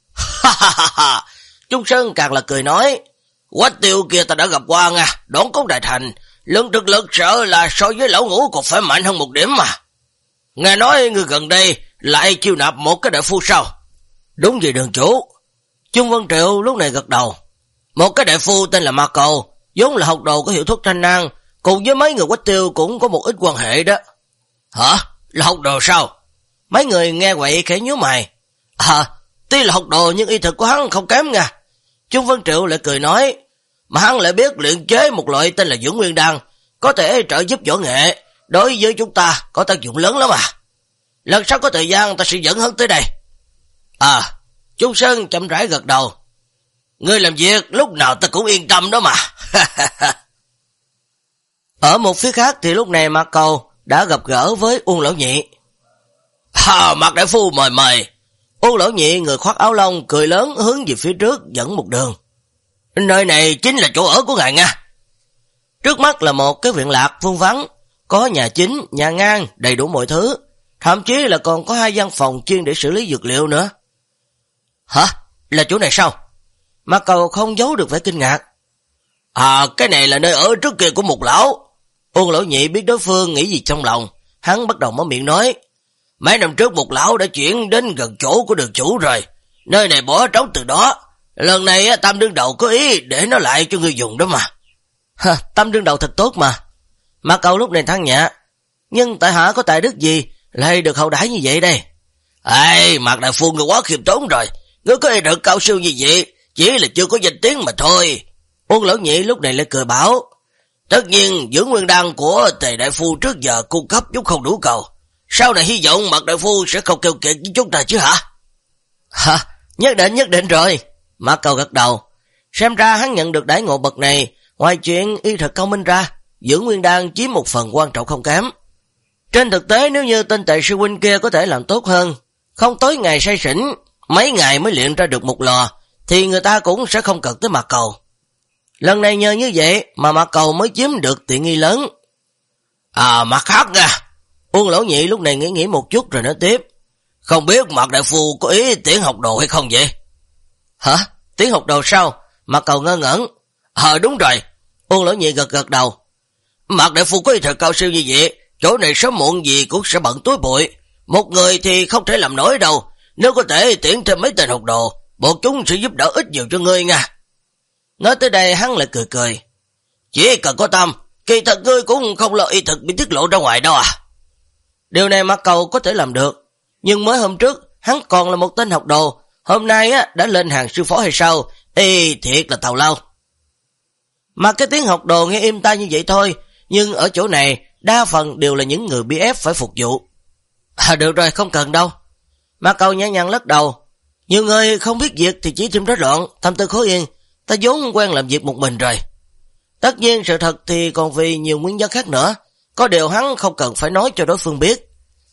Trung Sơn càng là cười nói, Quách Tiêu kia ta đã gặp qua nha, đón cốt đại thành, lượng thực lực sợ là so với lão Ngũ còn phải mạnh hơn một điểm mà. Nghe nói người gần đây lại chiêu nạp một cái đại phu sao? Đúng vậy đường chủ. Trung Vân Triệu lúc này gật đầu. Một cái đại phu tên là Ma Cầu, vốn là học đồ của hiệu thuốc Thanh Năng, cùng với mấy người Quách Tiêu cũng có một ít quan hệ đó. Hả? Là học đồ sao? Mấy người nghe vậy khẽ nhíu mày. Tuy là học đồ nhưng y thực của hắn không kém nha. Trung Vân Triệu lại cười nói, mà hắn lại biết luyện chế một loại tên là Dưỡng Nguyên Đan, có thể trợ giúp võ nghệ, đối với chúng ta có tác dụng lớn lắm à. Lần sau có thời gian ta sẽ dẫn hắn tới đây. Trung Sơn chậm rãi gật đầu. Ngươi làm việc lúc nào ta cũng yên tâm đó mà. Ở một phía khác thì lúc này Mạc Cầu đã gặp gỡ với Uông Lão Nhị. Mạc đại phu mời. Uông Lão Nhị người khoác áo lông cười lớn hướng về phía trước dẫn một đường. Nơi này chính là chỗ ở của ngài nha. Trước mắt là một cái viện lạc vuông vắn, có nhà chính, nhà ngang, đầy đủ mọi thứ, thậm chí là còn có 2 gian phòng chuyên để xử lý dược liệu nữa. Hả? Là chỗ này sao? Mạc Cầu không giấu được vẻ kinh ngạc. Cái này là nơi ở trước kia của một lão. Uông Lão Nhị biết đối phương nghĩ gì trong lòng, hắn bắt đầu mở miệng nói, Mấy năm trước một lão đã chuyển đến gần chỗ của đường chủ rồi. Nơi này bỏ trống từ đó. Lần này Tam đương đầu có ý để nó lại cho ngươi dùng đó mà. Tam đương đầu thật tốt mà. Mạc Cầu lúc này than nhẹ. Nhưng tại hạ có tài đức gì lại được hậu đãi như vậy đây? Mạc đại phu ngươi quá khiêm tốn rồi. Ngươi có ý được cao siêu như vậy, chỉ là chưa có danh tiếng mà thôi. Uông Lão Nhị lúc này lại cười bảo. Tất nhiên dưỡng nguyên đan của Tề đại phu trước giờ cung cấp chút không đủ cầu. Sau này hy vọng Mạc đại phu sẽ không kêu kiệt với chúng ta chứ hả? Nhất định rồi. Mạc Cầu gật đầu. Xem ra hắn nhận được đãi ngộ bậc này, ngoài chuyện y thuật cao minh ra, dưỡng nguyên đan chiếm một phần quan trọng không kém. Trên thực tế nếu như tên Tề sư huynh kia có thể làm tốt hơn, không tối ngày say xỉn, mấy ngày mới luyện ra được một lò, thì người ta cũng sẽ không cần tới Mạc Cầu. Lần này nhờ như vậy mà Mạc Cầu mới chiếm được tiện nghi lớn. Mặt khác nha. Uông Lão Nhị lúc này nghĩ một chút rồi nói tiếp. Không biết Mạc đại phu có ý tuyển học đồ hay không vậy? Hả? Tuyển học đồ sao? Mạc Cầu ngơ ngẩn. Đúng rồi. Uông Lão Nhị gật đầu. Mạc đại phu có ý thuật cao siêu như vậy, chỗ này sớm muộn gì cũng sẽ bận túi bụi. Một người thì không thể làm nổi đâu. Nếu có thể tuyển thêm mấy tên học đồ, bọn chúng sẽ giúp đỡ ít nhiều cho ngươi nha. Nói tới đây hắn lại cười. Chỉ cần có tâm, kỳ thật ngươi cũng không lo y thực bị tiết lộ ra ngoài đâu à. Điều này Mạc Cầu có thể làm được. Nhưng mới hôm trước hắn còn là một tên học đồ, hôm nay đã lên hàng sư phó hay sao? Thiệt là tào lao. Mà cái tiếng học đồ nghe im tai như vậy thôi, nhưng ở chỗ này đa phần đều là những người bị ép phải phục vụ. Được rồi, không cần đâu. Mạc Cầu nhẹ nhàng lắc đầu. Nhiều người không biết việc thì chỉ thêm rối loạn, tâm tư khó yên. Ta vốn quen làm việc một mình rồi. Tất nhiên sự thật thì còn vì nhiều nguyên nhân khác nữa. Có điều hắn không cần phải nói cho đối phương biết.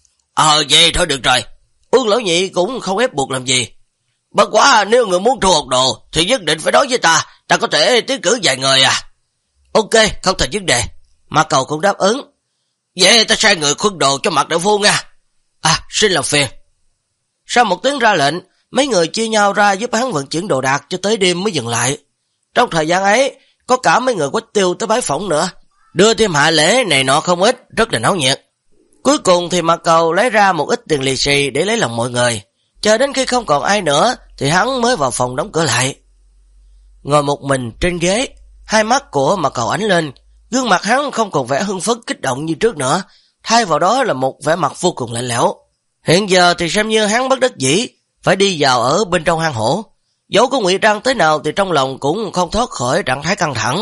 Vậy thôi được rồi. Uông Lão Nhị cũng không ép buộc làm gì. Bất quá nếu người muốn thu học đồ thì nhất định phải nói với ta có thể tiến cử vài người à. Ok, không thành vấn đề. Mạc Cầu cũng đáp ứng. Vậy ta sai người khuân đồ cho Mạc đại phu nha. Xin làm phiền. Sau một tiếng ra lệnh, mấy người chia nhau ra giúp hắn vận chuyển đồ đạc cho tới đêm mới dừng lại. Trong thời gian ấy, có cả mấy người Quách Tiêu tới bái phỏng nữa, đưa thêm hạ lễ này nọ không ít, rất là náo nhiệt. Cuối cùng thì Mạc Cầu lấy ra một ít tiền lì xì để lấy lòng mọi người. Chờ đến khi không còn ai nữa thì hắn mới vào phòng đóng cửa lại. Ngồi một mình trên ghế, hai mắt của Mạc Cầu ánh lên, gương mặt hắn không còn vẻ hưng phấn kích động như trước nữa, thay vào đó là một vẻ mặt vô cùng lạnh lẽo. Hiện giờ thì xem như hắn bất đắc dĩ phải đi vào ở bên trong hang hổ. Dẫu có ngụy trang tới nào thì trong lòng cũng không thoát khỏi trạng thái căng thẳng.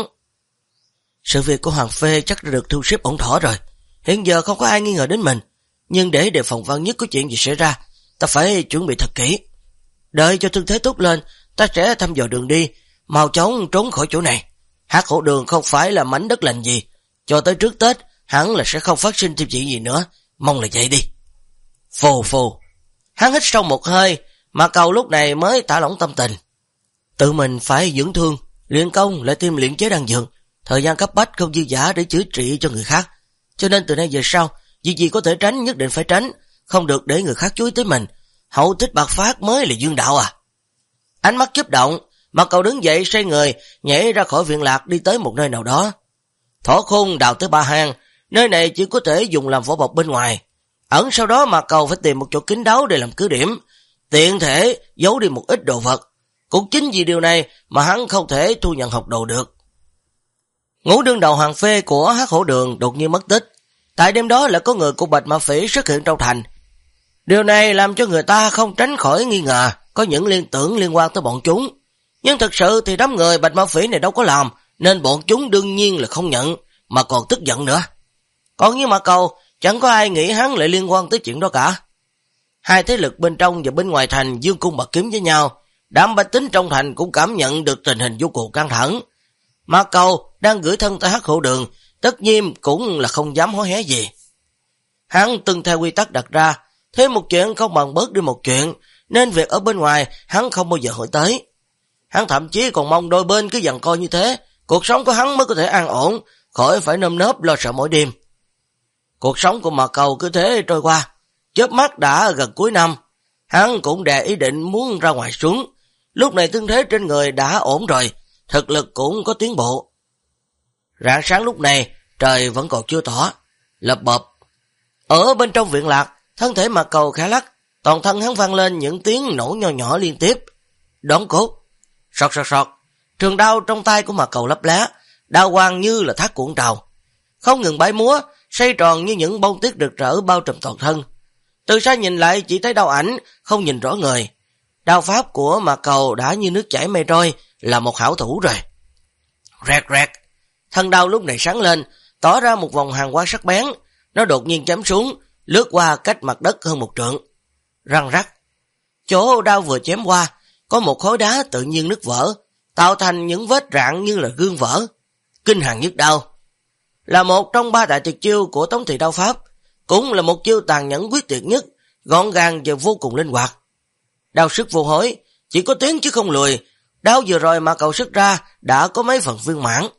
Sự việc của Hoàng Phê chắc đã được thu xếp ổn thỏa rồi. Hiện giờ không có ai nghi ngờ đến mình, nhưng để đề phòng vạn nhất có chuyện gì xảy ra, ta phải chuẩn bị thật kỹ. Đợi cho thương thế tốt lên, ta sẽ thăm dò đường đi, mau chóng trốn khỏi chỗ này. Hắc Hổ Đường không phải là mảnh đất lành gì, cho tới trước Tết hắn là sẽ không phát sinh thêm chuyện gì nữa, mong là vậy đi. Phù. Hắn hít sâu một hơi, Mạc Cầu lúc này mới thả lỏng tâm tình. Tự mình phải dưỡng thương, luyện công lại thêm luyện chế đan dược, thời gian cấp bách không dư dả để chữa trị cho người khác. Cho nên từ nay về sau, việc gì có thể tránh nhất định phải tránh, không được để người khác chú ý tới mình. Hậu tích bạc phát mới là dương đạo à. Ánh mắt chớp động, Mạc Cầu đứng dậy xoay người, nhảy ra khỏi viện lạc đi tới một nơi nào đó. Thỏ Khôn đào tới 3 hang, nơi này chỉ có thể dùng làm vỏ bọc bên ngoài. Ẩn sau đó Mạc Cầu phải tìm một chỗ kín đáo để làm cứ điểm, tiện thể giấu đi một ít đồ vật. Cũng chính vì điều này mà hắn không thể thu nhận học đồ được. Ngũ đương đầu Hoàng Phê của Hắc Hổ Đường đột nhiên mất tích. Tại đêm đó lại có người của Bạch Ma Phỉ xuất hiện trong thành. Điều này làm cho người ta không tránh khỏi nghi ngờ có những liên tưởng liên quan tới bọn chúng. Nhưng thực sự thì đám người Bạch Ma Phỉ này đâu có làm, nên bọn chúng đương nhiên là không nhận, mà còn tức giận nữa. Còn như Mạc Cầu, chẳng có ai nghĩ hắn lại liên quan tới chuyện đó cả. Hai thế lực bên trong và bên ngoài thành dương cung bạc kiếm với nhau, đám bách tính trong thành cũng cảm nhận được tình hình vô cùng căng thẳng. Mạc Cầu đang gửi thân tới Hắc Hổ Đường, tất nhiên cũng là không dám hó hé gì. Hắn tuân theo quy tắc đặt ra, thế một chuyện không bằng bớt đi một chuyện, nên việc ở bên ngoài hắn không bao giờ hỏi tới. Hắn thậm chí còn mong đôi bên cứ giằng co như thế, cuộc sống của hắn mới có thể an ổn, khỏi phải nơm nớp lo sợ mỗi đêm. Cuộc sống của Mạc Cầu cứ thế trôi qua, chớp mắt đã gần cuối năm, hắn cũng đè ý định muốn ra ngoài xuống. Lúc này tương thế trên người đã ổn rồi, thực lực cũng có tiến bộ. Rạng sáng lúc này, trời vẫn còn chưa tỏ, lập bập. Ở bên trong viện lạc, Thân thể Mạc Cầu khẽ lắc, toàn thân hắn vang lên những tiếng nổ nhỏ nhỏ liên tiếp. Đón cốt, sọt sọt sọt, trường đao trong tay của Mạc Cầu lấp lá, đao quang như là thác cuộn trào, không ngừng bay múa, xoay tròn như những bông tuyết rực rỡ bao trùm toàn thân. Từ xa nhìn lại chỉ thấy đao ảnh, không nhìn rõ người. Đao pháp của Mạc Cầu đã như nước chảy mây trôi, là một hảo thủ rồi. Rẹt rẹt, thân đao lúc này sáng lên, tỏ ra một vòng hàn quang sắc bén, nó đột nhiên chém xuống, lướt qua cách mặt đất hơn một trượng. Răng rắc, chỗ đao vừa chém qua, có một khối đá tự nhiên nứt vỡ, tạo thành những vết rạn như là gương vỡ. Kinh hàn nhất đao, là một trong 3 đại tuyệt chiêu của Tống Thị đao pháp, cũng là một chiêu tàn nhẫn quyết tuyệt nhất, gọn gàng và vô cùng linh hoạt. Đao sức vô hối, chỉ có tiến chứ không lùi. Đao vừa rồi mà cậu sức ra đã có mấy phần viên mãn.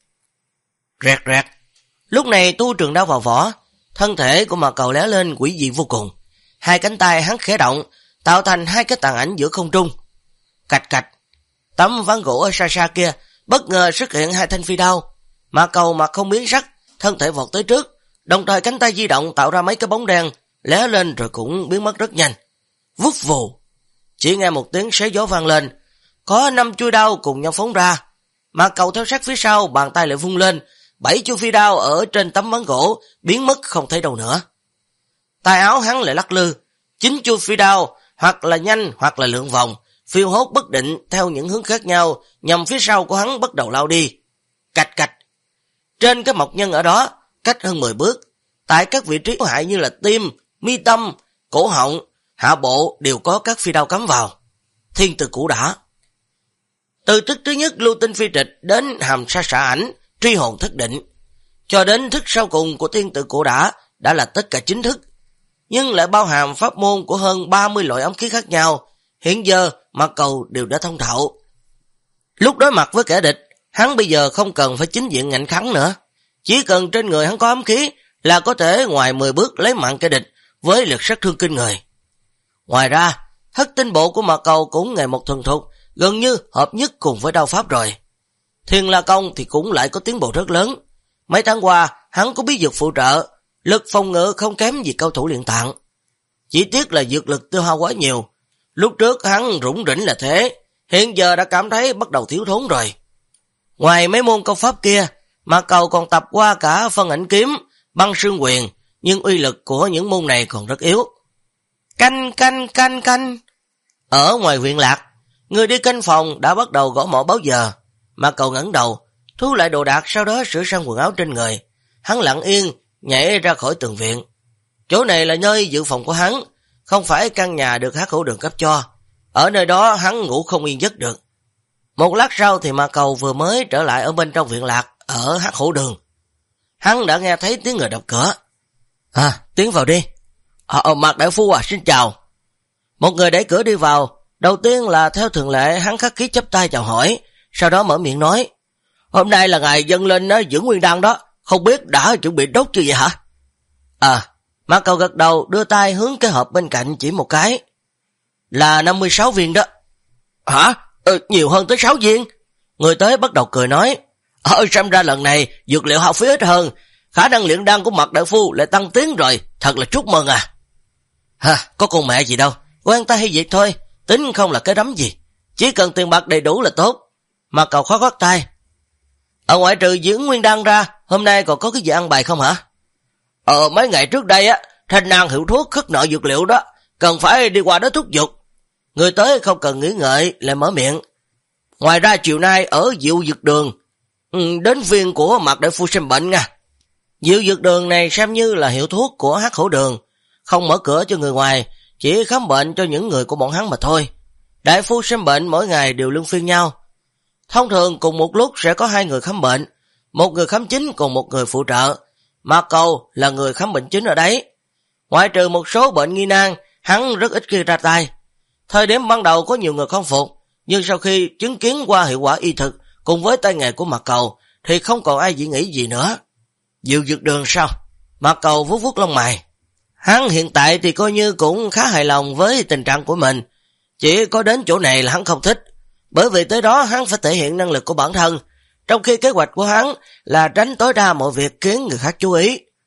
Rẹt rẹt, lúc này tu trường đao vào vỏ, thân thể của Mạc Cầu lóe lên quỷ dị vô cùng. Hai cánh tay hắn khẽ động, tạo thành 2 cái tàn ảnh giữa không trung. Cạch cạch, tấm ván gỗ ở xa xa kia bất ngờ xuất hiện 2 thanh phi đao. Mạc Cầu mặt không biến sắc, thân thể vọt tới trước, đồng thời cánh tay di động tạo ra mấy cái bóng đen, lóe lên rồi cũng biến mất rất nhanh. Vút vù, chỉ nghe một tiếng xé gió vang lên, có 5 chuôi đao cùng nhau phóng ra. Mạc Cầu theo sát phía sau, bàn tay lại vung lên, 7 chuôi phi đao ở trên tấm ván gỗ biến mất không thấy đâu nữa. Tay áo hắn lại lắc lư, 9 chuôi phi đao hoặc là nhanh hoặc là lượn vòng, phiêu hốt bất định theo những hướng khác nhau, nhằm phía sau của hắn bắt đầu lao đi. Cạch cạch, trên cái mộc nhân ở đó, cách hơn 10 bước, tại các vị trí có hại như là tim, mi tâm, cổ họng, hạ bộ đều có các phi đao cắm vào. Thiên Từ Cũ Đả, từ thức thứ nhất lưu tinh phi trịch đến hàm sa xạ ảnh, truy hồn thất định, cho đến thức sau cùng của Thiên Từ Cũ Đả đã là tất cả 9 thức, nhưng lại bao hàm pháp môn của hơn 30 loại ám khí khác nhau. Hiện giờ Mạc Cầu đều đã thông thạo. Lúc đối mặt với kẻ địch, hắn bây giờ không cần phải chính diện ngạnh kháng nữa, chỉ cần trên người hắn có ám khí là có thể ngoài 10 bước lấy mạng kẻ địch với lực sát thương kinh người. Ngoài ra, thất tinh bộ của Mạc Cầu cũng ngày một thuần thục, gần như hợp nhất cùng với đao pháp rồi. Thiên La Công thì cũng lại có tiến bộ rất lớn. Mấy tháng qua, hắn có bí dược phụ trợ, lực phòng ngự không kém gì cao thủ luyện tạng. Chỉ tiếc là dược lực tiêu hao quá nhiều. Lúc trước hắn rủng rỉnh là thế, hiện giờ đã cảm thấy bắt đầu thiếu thốn rồi. Ngoài mấy môn công pháp kia, Mạc Cầu còn tập qua cả phân ảnh kiếm, băng sương quyền, nhưng uy lực của những môn này còn rất yếu. Canh canh canh canh. Ở ngoài huyện Lạc, người đi canh phòng đã bắt đầu gõ mõ báo giờ. Mạc Cầu ngẩng đầu, thu lại đồ đạc, sau đó sửa sang quần áo trên người. Hắn lặng yên nhảy ra khỏi tường viện. Chỗ này là nơi dự phòng của hắn, không phải căn nhà được Hắc Hổ Đường cấp cho. Ở nơi đó hắn ngủ không yên giấc được. Một lát sau thì Mạc Cầu vừa mới trở lại ở bên trong viện Lạc ở Hắc Hổ Đường. Hắn đã nghe thấy tiếng người đập cửa. Tiến vào đi. Mạc đại phu xin chào. Một người đẩy cửa đi vào. Đầu tiên là theo thường lệ, hắn khách khí chắp tay chào hỏi, sau đó mở miệng nói: Hôm nay là ngày dâng lên Dưỡng Nguyên Đan đó, không biết đã chuẩn bị đốt chưa vậy hả? Mạc Cầu gật đầu, đưa tay hướng cái hộp bên cạnh chỉ một cái. Là 56 viên đó. Hả? Nhiều hơn tới 6 viên. Người tới bắt đầu cười nói: xem ra lần này dược liệu hao phí ít hơn, khả năng luyện đan của Mạc đại phu lại tăng tiến rồi, thật là chúc mừng à. Có con mẹ gì đâu, quen tay hay việc thôi, tính không là cái đấm gì, chỉ cần tiền bạc đầy đủ là tốt. Mạc Cầu khoát khoát tay. Ở ngoại trừ Dưỡng Nguyên Đan ra, hôm nay còn có cái gì ăn bài không hả? Mấy ngày trước đây á, Thanh Nan hiệu thuốc khất nợ dược liệu đó, cần phải đi qua đó thúc giục. Người tới không cần nghĩ ngợi lại mở miệng. Ngoài ra chiều nay ở Diệu Dược Đường, đến viên của Mạc đại phu xem bệnh nha. Diệu Dược Đường này xem như là hiệu thuốc của Hắc Hổ Đường, không mở cửa cho người ngoài, chỉ khám bệnh cho những người của bọn hắn mà thôi. Đại phu xem bệnh mỗi ngày đều luân phiên nhau. Thông thường cùng một lúc sẽ có 2 người khám bệnh, một người khám chính còn một người phụ trợ. Mạc Cầu là người khám bệnh chính ở đấy. Ngoại trừ một số bệnh nghi nan, hắn rất ít khi ra tay. Thời điểm ban đầu có nhiều người không phục, nhưng sau khi chứng kiến qua hiệu quả y thực cùng với tay nghề của Mạc Cầu thì không còn ai dị nghĩ gì nữa. Diệu Dược Đường sao? Mạc Cầu vuốt vuốt lông mày. Hắn hiện tại thì coi như cũng khá hài lòng với tình trạng của mình, chỉ có đến chỗ này là hắn không thích, bởi vì tới đó hắn phải thể hiện năng lực của bản thân, trong khi kế hoạch của hắn là tránh tối đa mọi việc khiến người khác chú ý.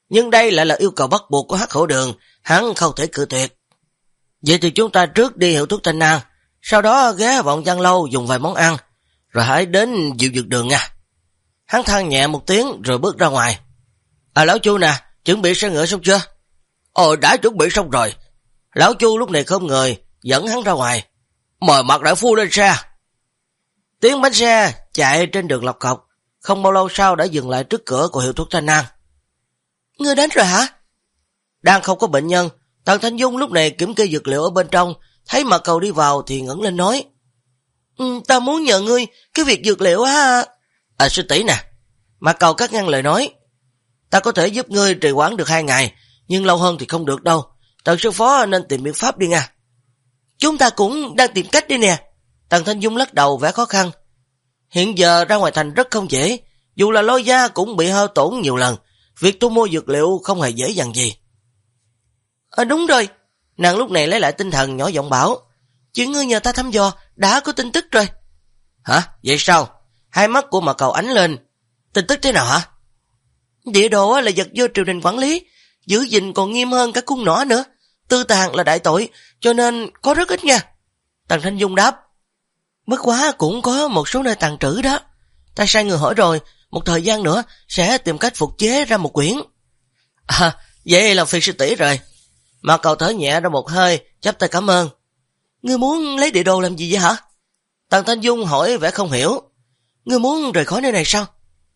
Nhưng đây lại là yêu cầu bắt buộc của Hắc Hổ Đường, hắn không thể cự tuyệt. Vậy thì chúng ta trước đi hiệu thuốc Thanh An, sau đó ghé Vọng Văn Lâu dùng vài món ăn, rồi hãy đến Diệu Dược Đường nha. Hắn than nhẹ một tiếng rồi bước ra ngoài. Lão Chu nè, chuẩn bị xe ngựa xong chưa? Đã chuẩn bị xong rồi. Lão Chu lúc này không người, dẫn hắn ra ngoài. Mời Mạc đại phu lên xe. Tiếng bánh xe chạy trên đường lọc cọc, không bao lâu sau đã dừng lại trước cửa của hiệu thuốc Thanh An. Ngươi đến rồi hả? Đang không có bệnh nhân, Tần Thanh Dung lúc này kiểm kê dược liệu ở bên trong, thấy Mạc Cầu đi vào thì ngẩng lên nói. Ta muốn nhờ ngươi cái việc dược liệu á. Sư tỷ nè. Mạc Cầu cắt ngang lời nói. Ta có thể giúp ngươi trì hoãn được 2 ngày, nhưng lâu hơn thì không được đâu. Tần sư phó nên tìm biện pháp đi nha. Chúng ta cũng đang tìm cách đi nè. Tần Thanh Dung lắc đầu vẻ khó khăn. Hiện giờ ra ngoài thành rất không dễ, dù là Lôi gia cũng bị hao tổn nhiều lần, việc thu mua dược liệu không hề dễ dàng gì. Đúng rồi. Nàng lúc này lấy lại tinh thần nhỏ giọng bảo. Chuyện ngươi nhờ ta thăm dò đã có tin tức rồi. Hả? Vậy sao? Hai mắt của Mạc Cầu ánh lên. Tin tức thế nào hả? Địa đồ là vật do triều đình quản lý, giữ gìn còn nghiêm hơn cả cung nỏ nữa. Tư tàng là đại tội, cho nên có rất ít nha. Tần Thanh Dung đáp. Bất quá cũng có một số nơi tàng trữ đó. Ta sai người hỏi rồi, một thời gian nữa sẽ tìm cách phục chế ra một quyển. Vậy là phiền sư tỷ rồi. Mạc Cầu thở nhẹ ra một hơi, chắp tay cảm ơn. Ngươi muốn lấy địa đồ làm gì vậy hả? Tần Thanh Dung hỏi vẻ không hiểu. Ngươi muốn rời khỏi nơi này sao?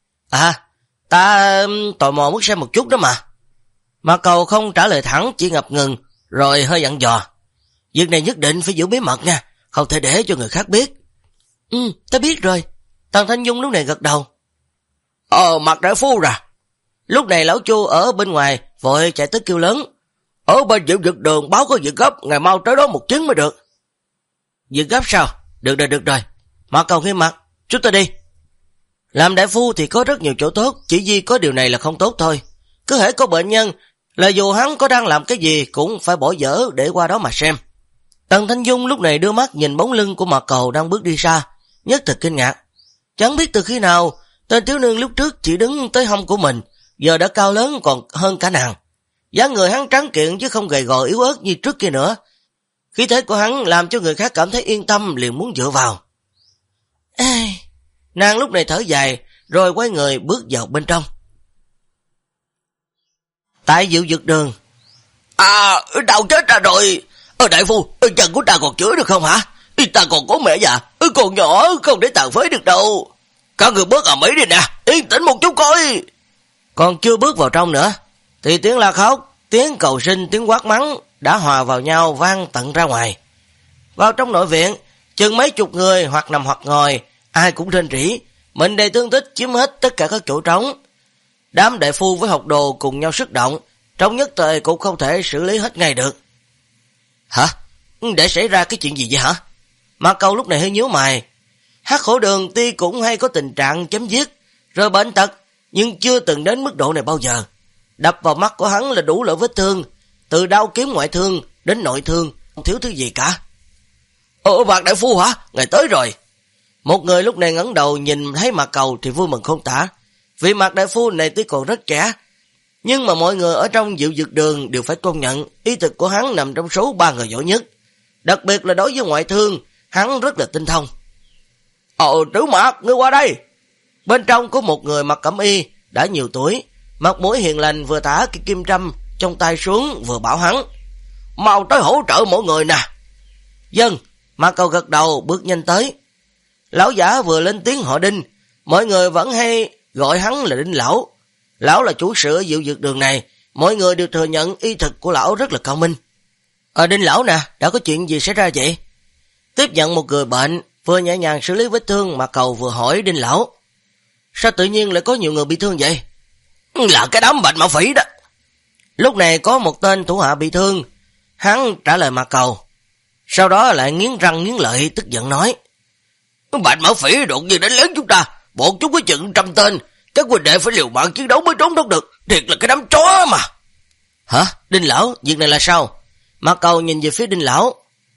Ta tò mò muốn xem một chút đó mà. Mạc Cầu không trả lời thẳng, chỉ ngập ngừng, rồi hơi dặn dò. Việc này nhất định phải giữ bí mật nha, không thể để cho người khác biết. Ta biết rồi. Tần Thanh Dung lúc này gật đầu. Mạc đại phu ra. Lúc này lão Chu ở bên ngoài vội chạy tới kêu lớn. Ở bên Diệu Dược Đường báo có việc gấp, ngày mau tới đó một chuyến mới được. Việc gấp sao? Được rồi. Mạc Cầu nghiêm mặt, chúng ta đi. Làm đại phu thì có rất nhiều chỗ tốt, chỉ vì có điều này là không tốt thôi. Cứ hễ có bệnh nhân là dù hắn có đang làm cái gì cũng phải bỏ dở để qua đó mà xem. Tần Thanh Dung lúc này đưa mắt nhìn bóng lưng của Mạc Cầu đang bước đi xa, nhất thời kinh ngạc. Chẳng biết từ khi nào tên thiếu niên lúc trước chỉ đứng tới hông của mình, giờ đã cao lớn còn hơn cả nàng. Dáng người hắn trắng kiện chứ không gầy gò yếu ớt như trước kia nữa. Khí thế của hắn làm cho người khác cảm thấy yên tâm, liền muốn dựa vào. Nàng lúc này thở dài, rồi quay người bước vào bên trong. Tại Diệu Dược Đường. Đau chết ra rồi. Đại phu, chân của ta còn chữa được không hả? Ta còn có mẹ già, còn nhỏ, không để tàn phế được đâu. Các người bớt ầm ĩ đi nè, yên tĩnh một chút coi. Còn chưa bước vào trong nữa, thì tiếng la khóc, tiếng cầu xin, tiếng quát mắng đã hòa vào nhau vang tận ra ngoài. Vào trong nội viện, chừng mấy chục người hoặc nằm hoặc ngồi, ai cũng rên rỉ, mình đầy thương tích chiếm hết tất cả các chỗ trống. Đám đại phu với học đồ cùng nhau sức động, trong nhất thời cũng không thể xử lý hết ngay được. Hả? Để xảy ra cái chuyện gì vậy hả? Mạc Cầu lúc này hơi nhíu mày. Hắc Hổ Đường tuy cũng hay có tình trạng chém giết, rồi bệnh tật, nhưng chưa từng đến mức độ này bao giờ. Đập vào mắt của hắn là đủ loại vết thương, từ đao kiếm ngoại thương đến nội thương, không thiếu thứ gì cả. Mạc đại phu hả? Ngài tới rồi. Một người lúc này ngẩng đầu nhìn thấy Mạc Cầu thì vui mừng khôn tả. Vì Mạc đại phu này tuy còn rất trẻ, nhưng mà mọi người ở trong Diệu Dược Đường đều phải công nhận y thực của hắn nằm trong số 3 người giỏi nhất. Đặc biệt là đối với ngoại thương, hắn rất là tinh thông. Trứ Mạc, ngươi qua đây. Bên trong có một người mặc cẩm y, đã nhiều tuổi, mặt mũi hiền lành, vừa thả cái kim châm trong tay xuống vừa bảo hắn. Mau tới hỗ trợ mọi người nè. Dân, Mạc Cầu gật đầu bước nhanh tới. Lão giả vừa lên tiếng họ Đinh, mọi người vẫn hay gọi hắn là Đinh Lão. Lão là chủ sự ở Diệu Dược Đường này, mọi người đều thừa nhận y thực của lão rất là cao minh. Đinh Lão nè, đã có chuyện gì xảy ra vậy? Tiếp nhận một người bệnh, vừa nhẹ nhàng xử lý vết thương, Mạc Cầu vừa hỏi Đinh Lão. Sao tự nhiên lại có nhiều người bị thương vậy? Là cái đám bệnh ma phỉ đó. Lúc này có một tên thủ hạ bị thương, hắn trả lời Mạc Cầu. Sau đó lại nghiến răng nghiến lợi tức giận nói. Bệnh ma phỉ đột nhiên đánh lớn chúng ta, bọn chúng có chừng 100 tên, các huynh đệ phải liều mạng chiến đấu mới trốn thoát được, thiệt là cái đám chó mà. Hả? Đinh Lão, việc này là sao? Mạc Cầu nhìn về phía Đinh Lão.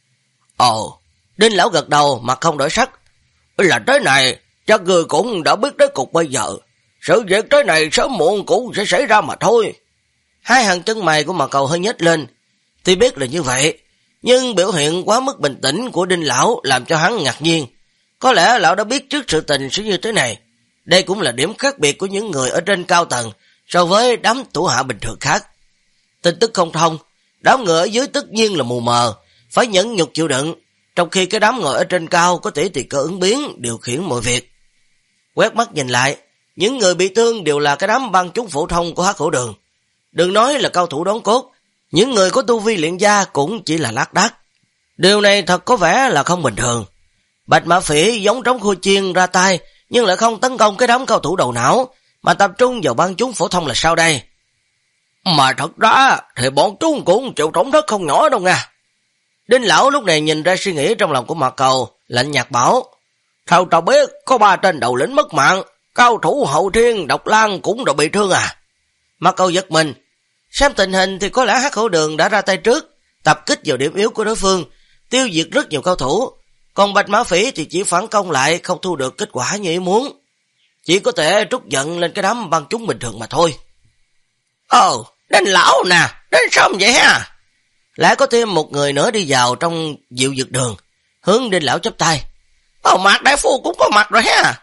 Đinh Lão gật đầu, mặt không đổi sắc. Là thế này, chắc người cũng đã biết tới cục bây giờ. Sự việc thế này sớm muộn cũng sẽ xảy ra mà thôi. Hai hàng chân mày của Mạc Cầu hơi nhếch lên. Tuy biết là như vậy, nhưng biểu hiện quá mức bình tĩnh của Đinh lão làm cho hắn ngạc nhiên. Có lẽ lão đã biết trước sự tình sẽ như thế này. Đây cũng là điểm khác biệt của những người ở trên cao tầng so với đám thủ hạ bình thường khác. Tin tức không thông, đám người ở dưới tất nhiên là mù mờ, phải nhẫn nhục chịu đựng, trong khi cái đám người ở trên cao có thể tùy cơ ứng biến, điều khiển mọi việc. Quét mắt nhìn lại, những người bị thương đều là cái đám băng chúng phổ thông của Hắc Hổ Đường. Đừng nói là cao thủ đón cốt, những người có tu vi luyện gia cũng chỉ là lác đác. Điều này thật có vẻ là không bình thường. Bạch Mã Phỉ giống trống khô chiên ra tay, nhưng lại không tấn công cái đám cao thủ đầu não, mà tập trung vào băng chúng phổ thông là sao đây? Mà thật ra thì bọn chúng cũng chịu tổn thất không nhỏ đâu nha. Đinh lão lúc này nhìn ra suy nghĩ trong lòng của Mạc Cầu, lạnh nhạt bảo: theo tao biết có 3 tên đầu lĩnh mất mạng, cao thủ Hậu Thiên, Độc Lang cũng đã bị thương à? Mạc Cầu giật mình, xem tình hình thì có lẽ Hắc Hổ Đường đã ra tay trước, tập kích vào điểm yếu của đối phương, tiêu diệt rất nhiều cao thủ, còn Bạch Mã Phỉ thì chỉ phản công lại, không thu được kết quả như ý muốn, chỉ có thể trút giận lên cái đám băng chúng bình thường mà thôi. Đinh lão nè, đến sớm vậy ha? Lại có thêm một người nữa đi vào trong Diệu Dược Đường, hướng Đinh lão chắp tay. Mạc đại phu cũng có mặt rồi ha.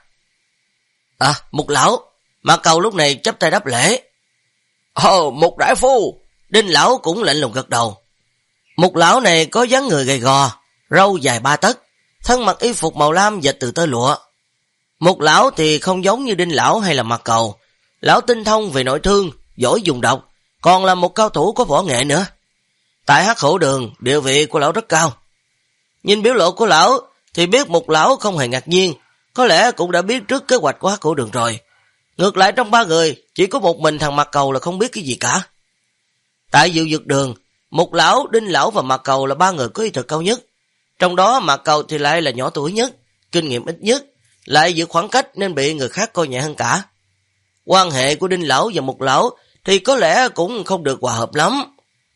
Mục lão. Mạc Cầu lúc này chắp tay đáp lễ. Mục đại phu. Đinh lão cũng lạnh lùng gật đầu. Mục lão này có dáng người gầy gò, râu dài 3 tấc, thân mặc y phục màu lam dệt từ tơ lụa. Mục lão thì không giống như Đinh lão hay là Mạc Cầu. Lão tinh thông về nội thương, giỏi dùng độc, còn là một cao thủ có võ nghệ nữa. Tại Hắc Hổ Đường, địa vị của lão rất cao. Nhìn biểu lộ của lão thì biết Mục lão không hề ngạc nhiên, có lẽ cũng đã biết trước kế hoạch của Hắc Hổ Đường rồi. Ngược lại trong 3 người, chỉ có một mình thằng Mạc Cầu là không biết cái gì cả. Tại Diệu Dược Đường, Mục lão, Đinh lão và Mạc Cầu là 3 người có y thực cao nhất. Trong đó Mạc Cầu thì lại là nhỏ tuổi nhất, kinh nghiệm ít nhất, lại giữ khoảng cách nên bị người khác coi nhẹ hơn cả. Quan hệ của Đinh lão và Mục lão thì có lẽ cũng không được hòa hợp lắm.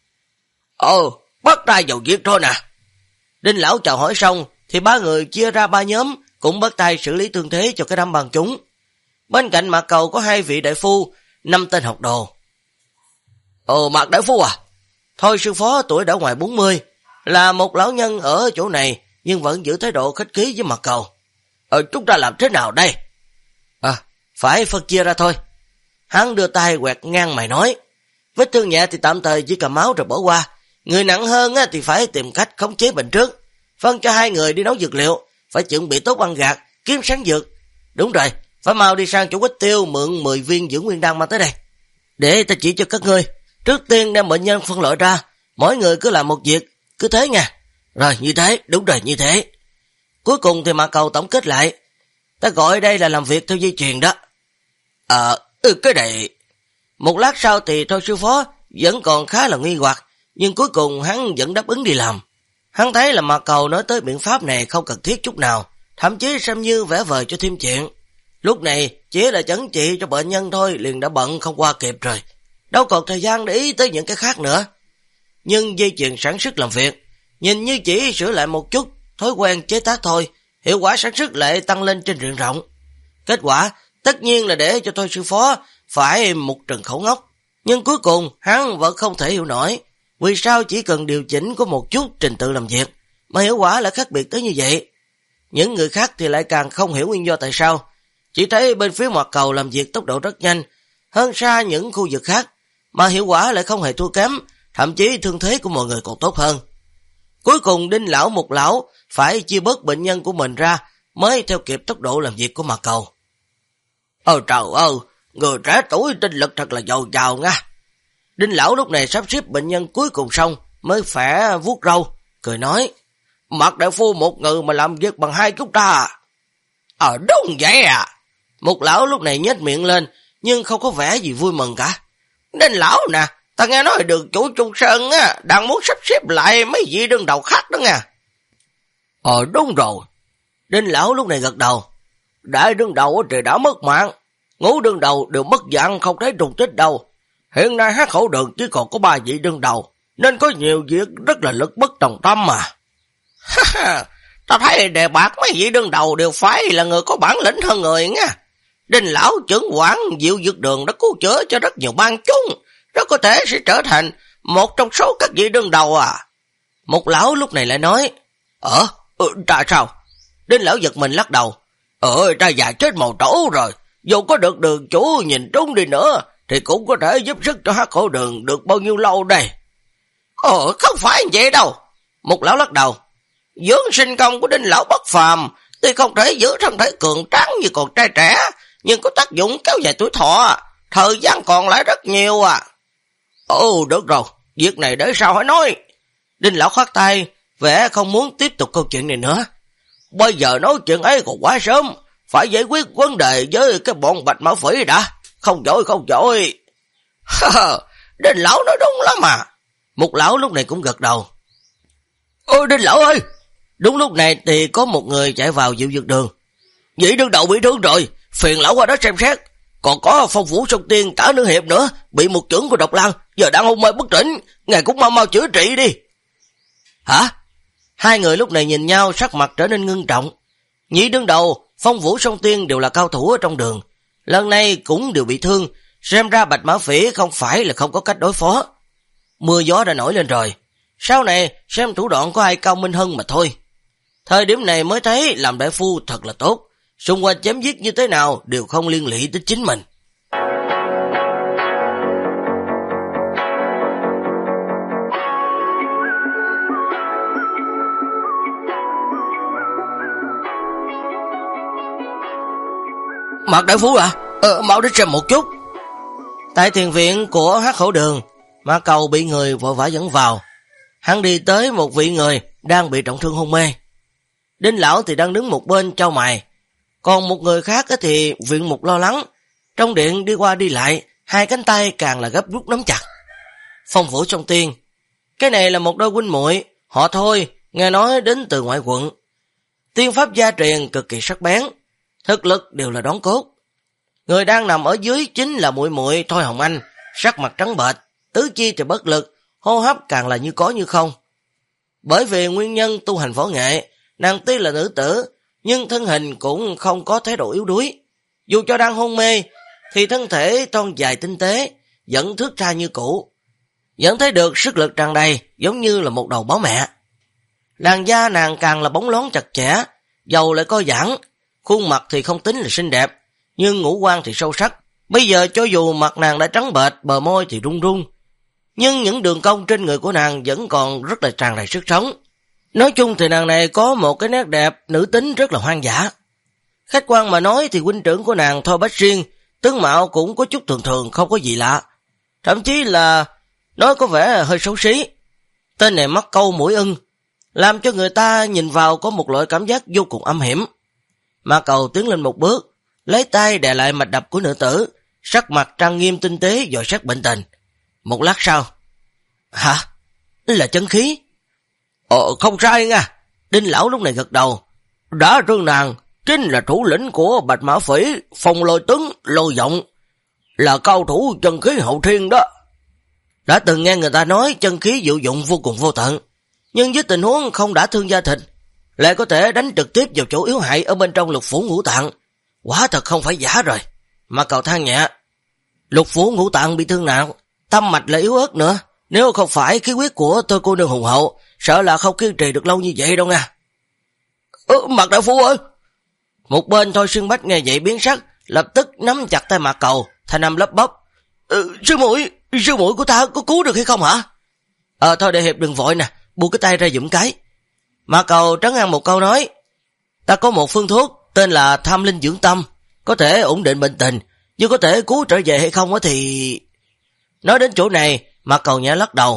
Bắt tay vào việc thôi nè. Đinh lão chào hỏi xong thì 3 người chia ra 3 nhóm, cũng bắt tay xử lý tương thế cho cái đám băng chúng. Bên cạnh Mạc Cầu có 2 vị đại phu, 5 tên học đồ. Mạc đại phu à? Thôi sư phó tuổi đã ngoài 40, là một lão nhân ở chỗ này, nhưng vẫn giữ thái độ khách khí với Mạc Cầu. Chúng ta làm thế nào đây? Phải phân chia ra thôi. Hắn đưa tay quẹt ngang mày nói. Vết thương nhẹ thì tạm thời chỉ cầm máu rồi bỏ qua. Người nặng hơn thì phải tìm cách khống chế bệnh trước. Phân cho 2 người đi nấu dược liệu, phải chuẩn bị tốt băng gạc, kiếm sáng dược. Đúng rồi, phải mau đi sang chỗ Quách Tiêu mượn 10 viên dưỡng nguyên đan mang tới đây. Để ta chỉ cho các ngươi. Trước tiên đem bệnh nhân phân loại ra, mỗi người cứ làm một việc, cứ thế nha. Rồi như thế, đúng rồi như thế. Cuối cùng thì Mạc Cầu tổng kết lại. Ta gọi đây là làm việc theo dây chuyền đó. Cái này. Một lát sau thì thôi sư phó vẫn còn khá là nghi hoặc, nhưng cuối cùng hắn vẫn đáp ứng đi làm. Hắn thấy là Mạc Cầu nói tới biện pháp này không cần thiết chút nào, thậm chí xem như vẽ vời cho thêm chuyện. Lúc này chỉ là chẩn trị cho bệnh nhân thôi, liền đã bận không qua kịp rồi, đâu còn thời gian để ý tới những cái khác nữa. Nhưng dây chuyền sản xuất làm việc, nhìn như chỉ sửa lại một chút thói quen chế tác thôi, hiệu quả sản xuất lại tăng lên trên diện rộng. Kết quả tất nhiên là để cho thôi sư phó phải một trần khẩu ngốc. Nhưng cuối cùng hắn vẫn không thể hiểu nổi vì sao chỉ cần điều chỉnh có một chút trình tự làm việc mà hiệu quả lại khác biệt tới như vậy. Những người khác thì lại càng không hiểu nguyên do tại sao, chỉ thấy bên phía Mạc Cầu làm việc tốc độ rất nhanh, hơn xa những khu vực khác, mà hiệu quả lại không hề thua kém, thậm chí thương thế của mọi người còn tốt hơn. Cuối cùng Đinh lão Mục lão phải chia bớt bệnh nhân của mình ra mới theo kịp tốc độ làm việc của Mạc Cầu. Trời ơi, người trẻ tuổi tinh lực thật là dồi dào nha. Đinh lão lúc này sắp xếp bệnh nhân cuối cùng xong mới khỏe vuốt râu, cười nói: Mạc đại phu một người mà làm việc bằng 2 chúng ta. Đúng vậy à. Mục lão lúc này nhếch miệng lên, nhưng không có vẻ gì vui mừng cả. Đinh lão nè, ta nghe nói đường chủ Trung Sơn đang muốn sắp xếp lại mấy vị đương đầu khác đó nha. Đúng rồi. Đinh lão lúc này gật đầu. Đại đương đầu thì đã mất mạng, ngũ đương đầu đều mất dạng không thấy trùng tích đâu. Hiện nay Hắc Hổ Đường chỉ còn có 3 vị đương đầu, nên có nhiều việc rất là lực bất tòng tâm mà. Ta thấy đề bạc mấy vị đương đầu đều phải là người có bản lĩnh hơn người nha. Đinh lão trưởng quản Diệu Dược Đường đã cứu chữa cho rất nhiều bang chúng, rất có thể sẽ trở thành một trong số các vị đương đầu à. Một lão lúc này lại nói, ra sao? Đinh lão giật mình lắc đầu, ra già chết màu trổ rồi, dù có được đường chủ nhìn trúng đi nữa, thì cũng có thể giúp sức cho Hắc Hổ Đường được bao nhiêu lâu đây. Không phải vậy đâu. Một lão lắc đầu, dưỡng sinh công của Đinh lão bất phàm, tuy không thể giữ thân thể cường tráng như còn trai trẻ, nhưng có tác dụng kéo dài tuổi thọ, thời gian còn lại rất nhiều à. Được rồi, việc này để sau hãy nói. Đinh lão khoát tay, vẻ không muốn tiếp tục câu chuyện này nữa. Bây giờ nói chuyện ấy còn quá sớm, phải giải quyết vấn đề với cái bọn Bạch Mã Phỉ đã. Không dội. Đinh lão nói đúng lắm mà. Một lão lúc này cũng gật đầu. Đinh lão ơi! Đúng lúc này thì có một người chạy vào Diệu Dược Đường. Vị đương đầu bị thương rồi, phiền lão qua đó xem xét. Còn có Phong Vũ Sông Tiên Tả Nữ Hiệp nữa, bị một chưởng của độc lang, giờ đang hôn mê bất tỉnh, ngài cũng mau chữa trị đi. Hả? Hai người lúc này nhìn nhau, sắc mặt trở nên ngưng trọng. Nhị đương đầu, Phong Vũ Sông Tiên đều là cao thủ ở trong đường, lần này cũng đều bị thương, xem ra Bạch Mã Phỉ không phải là không có cách đối phó. Mưa gió đã nổi lên rồi, sau này xem thủ đoạn có ai cao minh hơn mà thôi. Thời điểm này mới thấy làm đại phu thật là tốt, xung quanh chém giết như thế nào đều không liên lụy tới chính mình. Mạc đại phu à? Mau đến xem một chút. Tại thiền viện của Hắc Hổ Đường, Mã Cầu bị người vội vã dẫn vào. Hắn đi tới một vị người đang bị trọng thương hôn mê. Đinh lão thì đang đứng một bên chau mày, còn một người khác thì viện mục lo lắng. Trong điện đi qua đi lại, hai cánh tay càng là gấp rút nắm chặt. Phong Vũ Sông Tiên, cái này là một đôi huynh muội, họ Thôi, nghe nói đến từ ngoại quận. Tiên pháp gia truyền cực kỳ sắc bén, thực lực đều là đón cốt. Người đang nằm ở dưới chính là muội muội Thôi Hồng Anh, sắc mặt trắng bệch, tứ chi thì bất lực, hô hấp càng là như có như không. Bởi vì nguyên nhân tu hành võ nghệ, nàng tuy là nữ tử, nhưng thân hình cũng không có thái độ yếu đuối. Dù cho đang hôn mê, thì thân thể thon dài tinh tế, vẫn thước tha như cũ. Vẫn thấy được sức lực tràn đầy, giống như là một đầu báo mẹ. Làn da nàng càng là bóng loáng chặt chẽ, dầu lại co giãn, khuôn mặt thì không tính là xinh đẹp, nhưng ngũ quan thì sâu sắc. Bây giờ cho dù mặt nàng đã trắng bệch, bờ môi thì run run, nhưng những đường cong trên người của nàng vẫn còn rất là tràn đầy sức sống. Nói chung thì nàng này có một cái nét đẹp nữ tính rất là hoang dã. Khách quan mà nói thì huynh trưởng của nàng Thôi Bách Xuyên, tướng mạo cũng có chút thường thường, không có gì lạ. Thậm chí là nói có vẻ hơi xấu xí. Tên này mắt câu mũi ưng, làm cho người ta nhìn vào có một loại cảm giác vô cùng âm hiểm. Mã Cầu tiến lên một bước, lấy tay đè lại mạch đập của nữ tử, sắc mặt trang nghiêm tinh tế dò xét bệnh tình. Một lát sau, hả? Là chân khí? Không sai nha. Đinh lão lúc này gật đầu. Đã trương nàng chính là thủ lĩnh của Bạch Mã Phỉ, Phong Lôi Tuấn, Lôi Vọng, là cao thủ chân khí hậu thiên đó. Đã từng nghe người ta nói chân khí diệu dụng vô cùng vô tận, nhưng với tình huống không đã thương da thịt, lại có thể đánh trực tiếp vào chỗ yếu hại ở bên trong lục phủ ngũ tạng. Quả thật không phải giả rồi. Mà Cầu than nhẹ, lục phủ ngũ tạng bị thương nặng, tâm mạch lại yếu ớt nữa, nếu không phải khí huyết của tôi cô nương hùng hậu, sợ là không kiên trì được lâu như vậy đâu nha. Mạc đại phu ơi! Một bên Thôi Xuyên Bách nghe vậy biến sắc, lập tức nắm chặt tay Mạc Cầu, thanh âm lấp bắp. Sư muội của ta có cứu được hay không hả? Thôi đại hiệp đừng vội nè, buông cái tay ra giùm cái. Mạc Cầu trấn an một câu nói, ta có một phương thuốc tên là Tham Linh Dưỡng Tâm, có thể ổn định bệnh tình, nhưng có thể cứu trở về hay không thì... Nói đến chỗ này, Mạc Cầu nhẹ lắc đầu.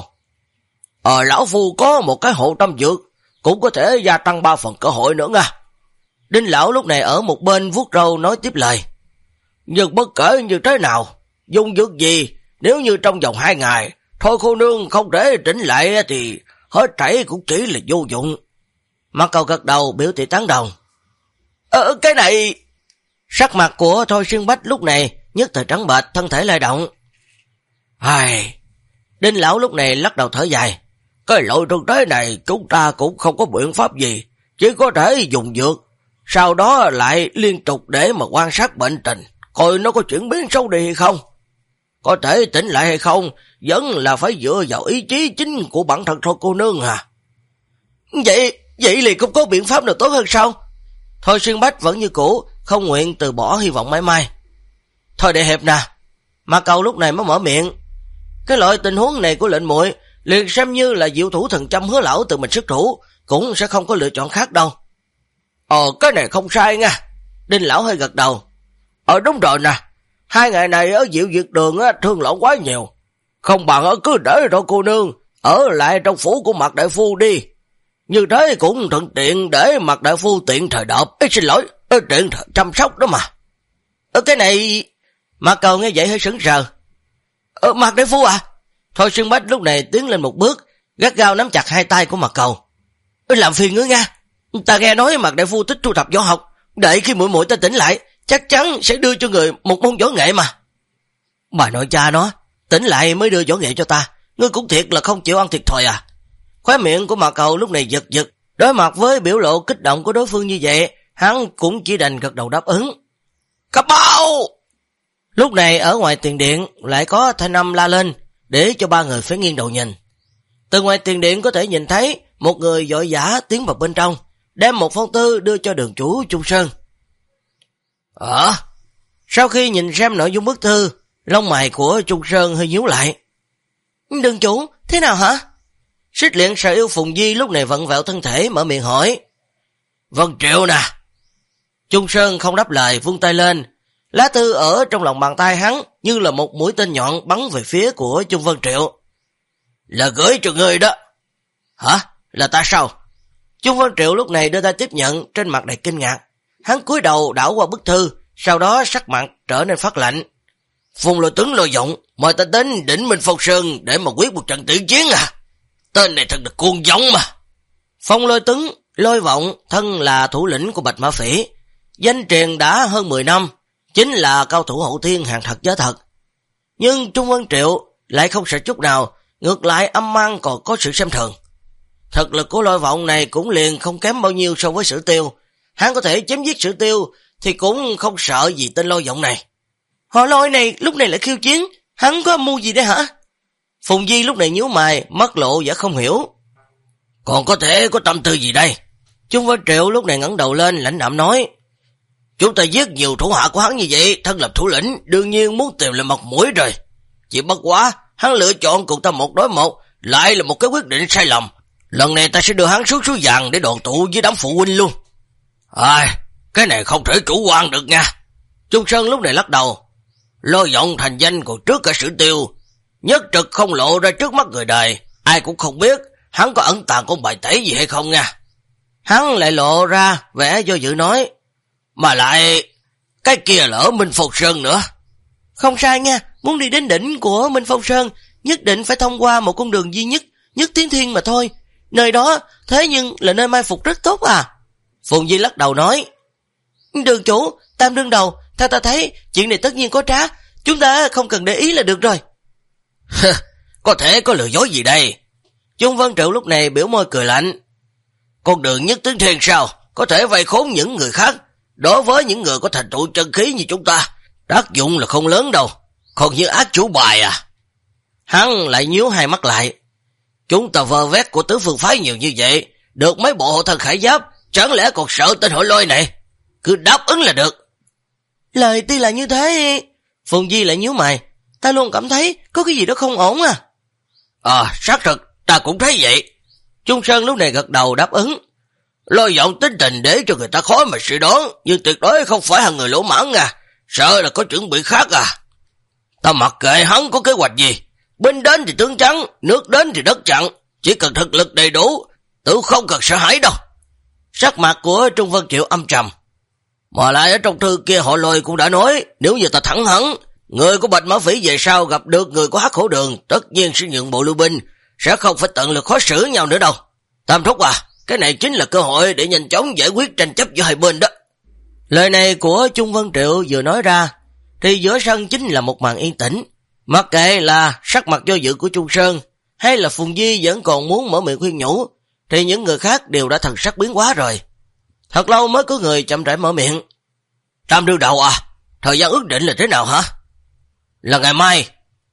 Lão phu có một cái hộ tâm dược, cũng có thể gia tăng 3 phần cơ hội nữa nha. Đinh lão lúc này ở một bên vuốt râu nói tiếp lời. Nhưng bất kể như thế nào, dùng dược gì, nếu như trong vòng 2 ngày, Thôi cô nương không để tỉnh lại thì hết thảy cũng chỉ là vô dụng. Mạc Cầu gật đầu biểu thị tán đồng. Cái này... Sắc mặt của Thôi Xuyên Bách lúc này nhất thời trắng bệch, thân thể lay động. Đinh lão lúc này lắc đầu thở dài. Cái loại thương thế này chúng ta cũng không có biện pháp gì, chỉ có thể dùng dược, sau đó lại liên tục để mà quan sát bệnh tình, coi nó có chuyển biến xấu đi hay không. Có thể tỉnh lại hay không, vẫn là phải dựa vào ý chí chính của bản thân thôi cô nương à. Vậy liền không có biện pháp nào tốt hơn sao? Thôi Xuyên Bách vẫn như cũ, không nguyện từ bỏ hy vọng mãi mai. Thôi để hiệp nè. Mà Cầu lúc này mới mở miệng. Cái loại tình huống này của lệnh muội liền xem như là diệu thủ thần châm Hứa lão tự mình xuất thủ, cũng sẽ không có lựa chọn khác đâu. Cái này không sai nha. Đinh lão hơi gật đầu. Đúng rồi nè. 2 ngày này ở Diệu Duyệt Đường á, thương lão quá nhiều. Không bằng cứ để cho cô nương ở lại trong phủ của Mạc đại phu đi. Như thế cũng thuận tiện để Mạc đại phu tiện thời đợp. Xin lỗi, tiện chăm sóc đó mà. Cái này... Mạc Cầu nghe vậy hơi sững sờ. Mạc đại phu à? Thôi Xuyên Bách lúc này tiến lên một bước, gắt gao nắm chặt 2 tay của Mạc Cầu. Làm phiền ngươi nha. Ta nghe nói Mạc đại phu thích thu thập võ học, đợi khi muội ta tỉnh lại, chắc chắn sẽ đưa cho người một môn võ nghệ mà. Bà nội cha nó, tỉnh lại mới đưa võ nghệ cho ta, ngươi cũng thiệt là không chịu ăn thiệt thòi à. Khóe miệng của Mạc Cầu lúc này giật giật, đối mặt với biểu lộ kích động của đối phương như vậy, hắn cũng chỉ đành gật đầu đáp ứng. Cấp bao! Lúc này ở ngoài tiền điện lại có thanh âm la lên, để cho 3 người phải nghiêng đầu nhìn. Từ ngoài tiền điện có thể nhìn thấy một người vội vã tiến vào bên trong, đem một phong thư đưa cho đường chủ Trung Sơn. Sau khi nhìn xem nội dung bức thư, lông mày của Trung Sơn hơi nhíu lại. Đường chủ, thế nào hả? Xích Luyện Sở Yêu Phùng Di lúc này vận vẹo thân thể mở miệng hỏi. Vân Triệu nè. Trung Sơn không đáp lời, vung tay lên. Lá thư ở trong lòng bàn tay hắn như là một mũi tên nhọn bắn về phía của Trung Vân Triệu. Là gửi cho ngươi đó. Hả? Là ta sao? Trung Vân Triệu lúc này đưa tay tiếp nhận, trên mặt đầy kinh ngạc. Hắn cúi đầu đảo qua bức thư, sau đó sắc mặt trở nên phát lạnh. Phùng Lôi Tuấn Lôi Vọng mời ta đến đỉnh Minh Phong Sơn để mà quyết một trận tử chiến à? Tên này thật là cuồng vọng mà. Phong Lôi Tuấn Lôi Vọng thân là thủ lĩnh của Bạch Mã Phỉ, danh truyền đã hơn 10 năm, chính là cao thủ hậu thiên hàng thật giá thật. Nhưng Trung Vân Triệu lại không sợ chút nào, ngược lại âm mang còn có sự xem thường. Thực lực của Lôi Vọng này cũng liền không kém bao nhiêu so với Sử Tiêu. Hắn có thể chém giết Sử Tiêu thì cũng không sợ gì tên Lôi Vọng này. Họ Lôi này lúc này lại khiêu chiến, hắn có âm mưu gì đấy hả? Phùng Di lúc này nhíu mày, mắt lộ vẻ không hiểu. Còn có thể có tâm tư gì đây? Trung Vân Triệu lúc này ngẩng đầu lên lãnh đạm nói. Chúng ta giết nhiều thủ hạ của hắn như vậy, thân lập thủ lĩnh đương nhiên muốn tìm lại mặt mũi rồi. Chỉ bất quá, hắn lựa chọn cùng ta 1 đối 1, lại là một cái quyết định sai lầm. Lần này ta sẽ đưa hắn xuống suối vàng để đoàn tụ với đám phụ huynh luôn. Cái này không thể chủ quan được nha. Trung Sơn lúc này lắc đầu. Lôi Vọng thành danh còn trước cả Sử Tiêu, nhất trực không lộ ra trước mắt người đời, ai cũng không biết hắn có ẩn tàng con bài tẩy gì hay không nha. Hắn lại lộ ra vẻ do dự nói. Mà lại cái kia là ở Minh Phong Sơn nữa. Không sai nha, muốn đi đến đỉnh của Minh Phong Sơn nhất định phải thông qua một con đường duy nhất, Nhất Tiến Thiên mà thôi. Nơi đó thế nhưng là nơi mai phục rất tốt à. Phùng Di lắc đầu nói. Đường chủ, Tam đương đầu, theo ta thấy chuyện này tất nhiên có trá, chúng ta không cần để ý là được rồi. Có thể có lừa dối gì đây? Trung Vân Triệu lúc này biểu môi cười lạnh. Con đường Nhất Tiến Thiên sao? Có thể vây khốn những người khác. Đối với những người có thành tựu chân khí như chúng ta, tác dụng là không lớn đâu. Còn như ác chủ bài à? Hắn lại nhíu hai mắt lại. Chúng ta vơ vét của tứ phương phái nhiều như vậy, được mấy bộ hộ thân khải giáp, chẳng lẽ còn sợ tên Hội Lôi này? Cứ đáp ứng là được. Lời tuy là như thế, Phùng Di lại nhíu mày. Ta luôn cảm thấy có cái gì đó không ổn à. Xác thực, ta cũng thấy vậy. Trung Sơn lúc này gật đầu đáp ứng. Lôi Vọng tính tình để cho người ta khó mà suy đoán, nhưng tuyệt đối không phải là người lỗ mãng à. Sợ là có chuẩn bị khác à. Ta mặc kệ hắn có kế hoạch gì. Binh đến thì tướng trắng, nước đến thì đất chặn. Chỉ cần thực lực đầy đủ, tự không cần sợ hãi đâu. Sắc mặt của Trung Vân Triệu âm trầm. Mà lại ở trong thư kia họ Lôi cũng đã nói, nếu như ta thẳng hắn, người của Bạch Mã Phỉ về sau gặp được người của Hắc Hổ Đường, tất nhiên sẽ nhượng bộ lưu binh, sẽ không phải tận lực khó xử nhau nữa đâu. Tam thúc à, cái này chính là cơ hội để nhanh chóng giải quyết tranh chấp giữa hai bên đó. Lời này của Trung Vân Triệu vừa nói ra, thì giữa sân chính là một màn yên tĩnh. Mặc kệ là sắc mặt do dự của Trung Sơn, hay là Phùng Di vẫn còn muốn mở miệng khuyên nhủ, thì những người khác đều đã thần sắc biến hóa rồi. Thật lâu mới có người chậm rãi mở miệng. Tam đương đầu à, thời gian ước định là thế nào hả? Là ngày mai,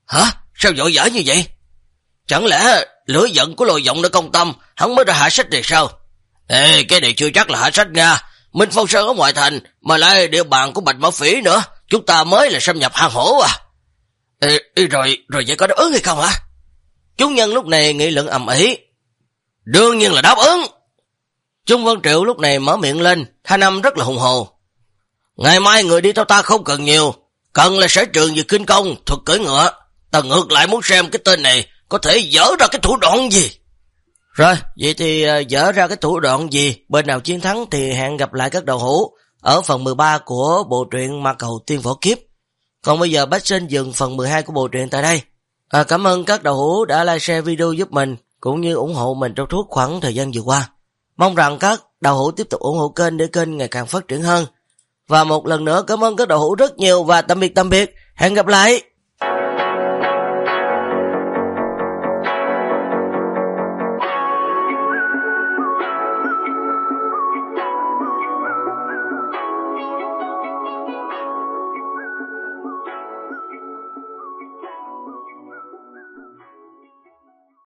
Hả? Sao vội vã như vậy? Chẳng lẽ lửa giận của Lôi Vọng đã công tâm, hắn mới ra hạ sách này sao? Ê, cái này chưa chắc là hạ sách nha. Minh Phong Sơn ở ngoại thành, mà lại địa bàn của Bạch Mã Phỉ nữa. Chúng ta mới là xâm nhập hang hổ à? Rồi vậy có đáp ứng hay không hả? Chúng nhân lúc này nghị luận ầm ĩ. Đương nhiên là đáp ứng. Trung Vân Triệu lúc này mở miệng lên, thanh âm rất là hùng hồ. Ngày mai người đi theo ta không cần nhiều, cần là sở trường về kinh công, thuật cưỡi ngựa. Ta ngược lại muốn xem cái tên này có thể dở ra cái thủ đoạn gì. Rồi, vậy thì dở ra cái thủ đoạn gì, bên nào chiến thắng thì hẹn gặp lại các đầu hữu ở phần 13 của bộ truyện Ma Cầu Tiên Võ Kiếp. Còn bây giờ Bách Sinh dừng phần 12 của bộ truyện tại đây. Cảm ơn các đầu hữu đã like share video giúp mình, cũng như ủng hộ mình trong suốt khoảng thời gian vừa qua. Mong rằng các đầu hữu tiếp tục ủng hộ kênh để kênh ngày càng phát triển hơn. Và một lần nữa cảm ơn các đầu hữu rất nhiều và tạm biệt. Hẹn gặp lại.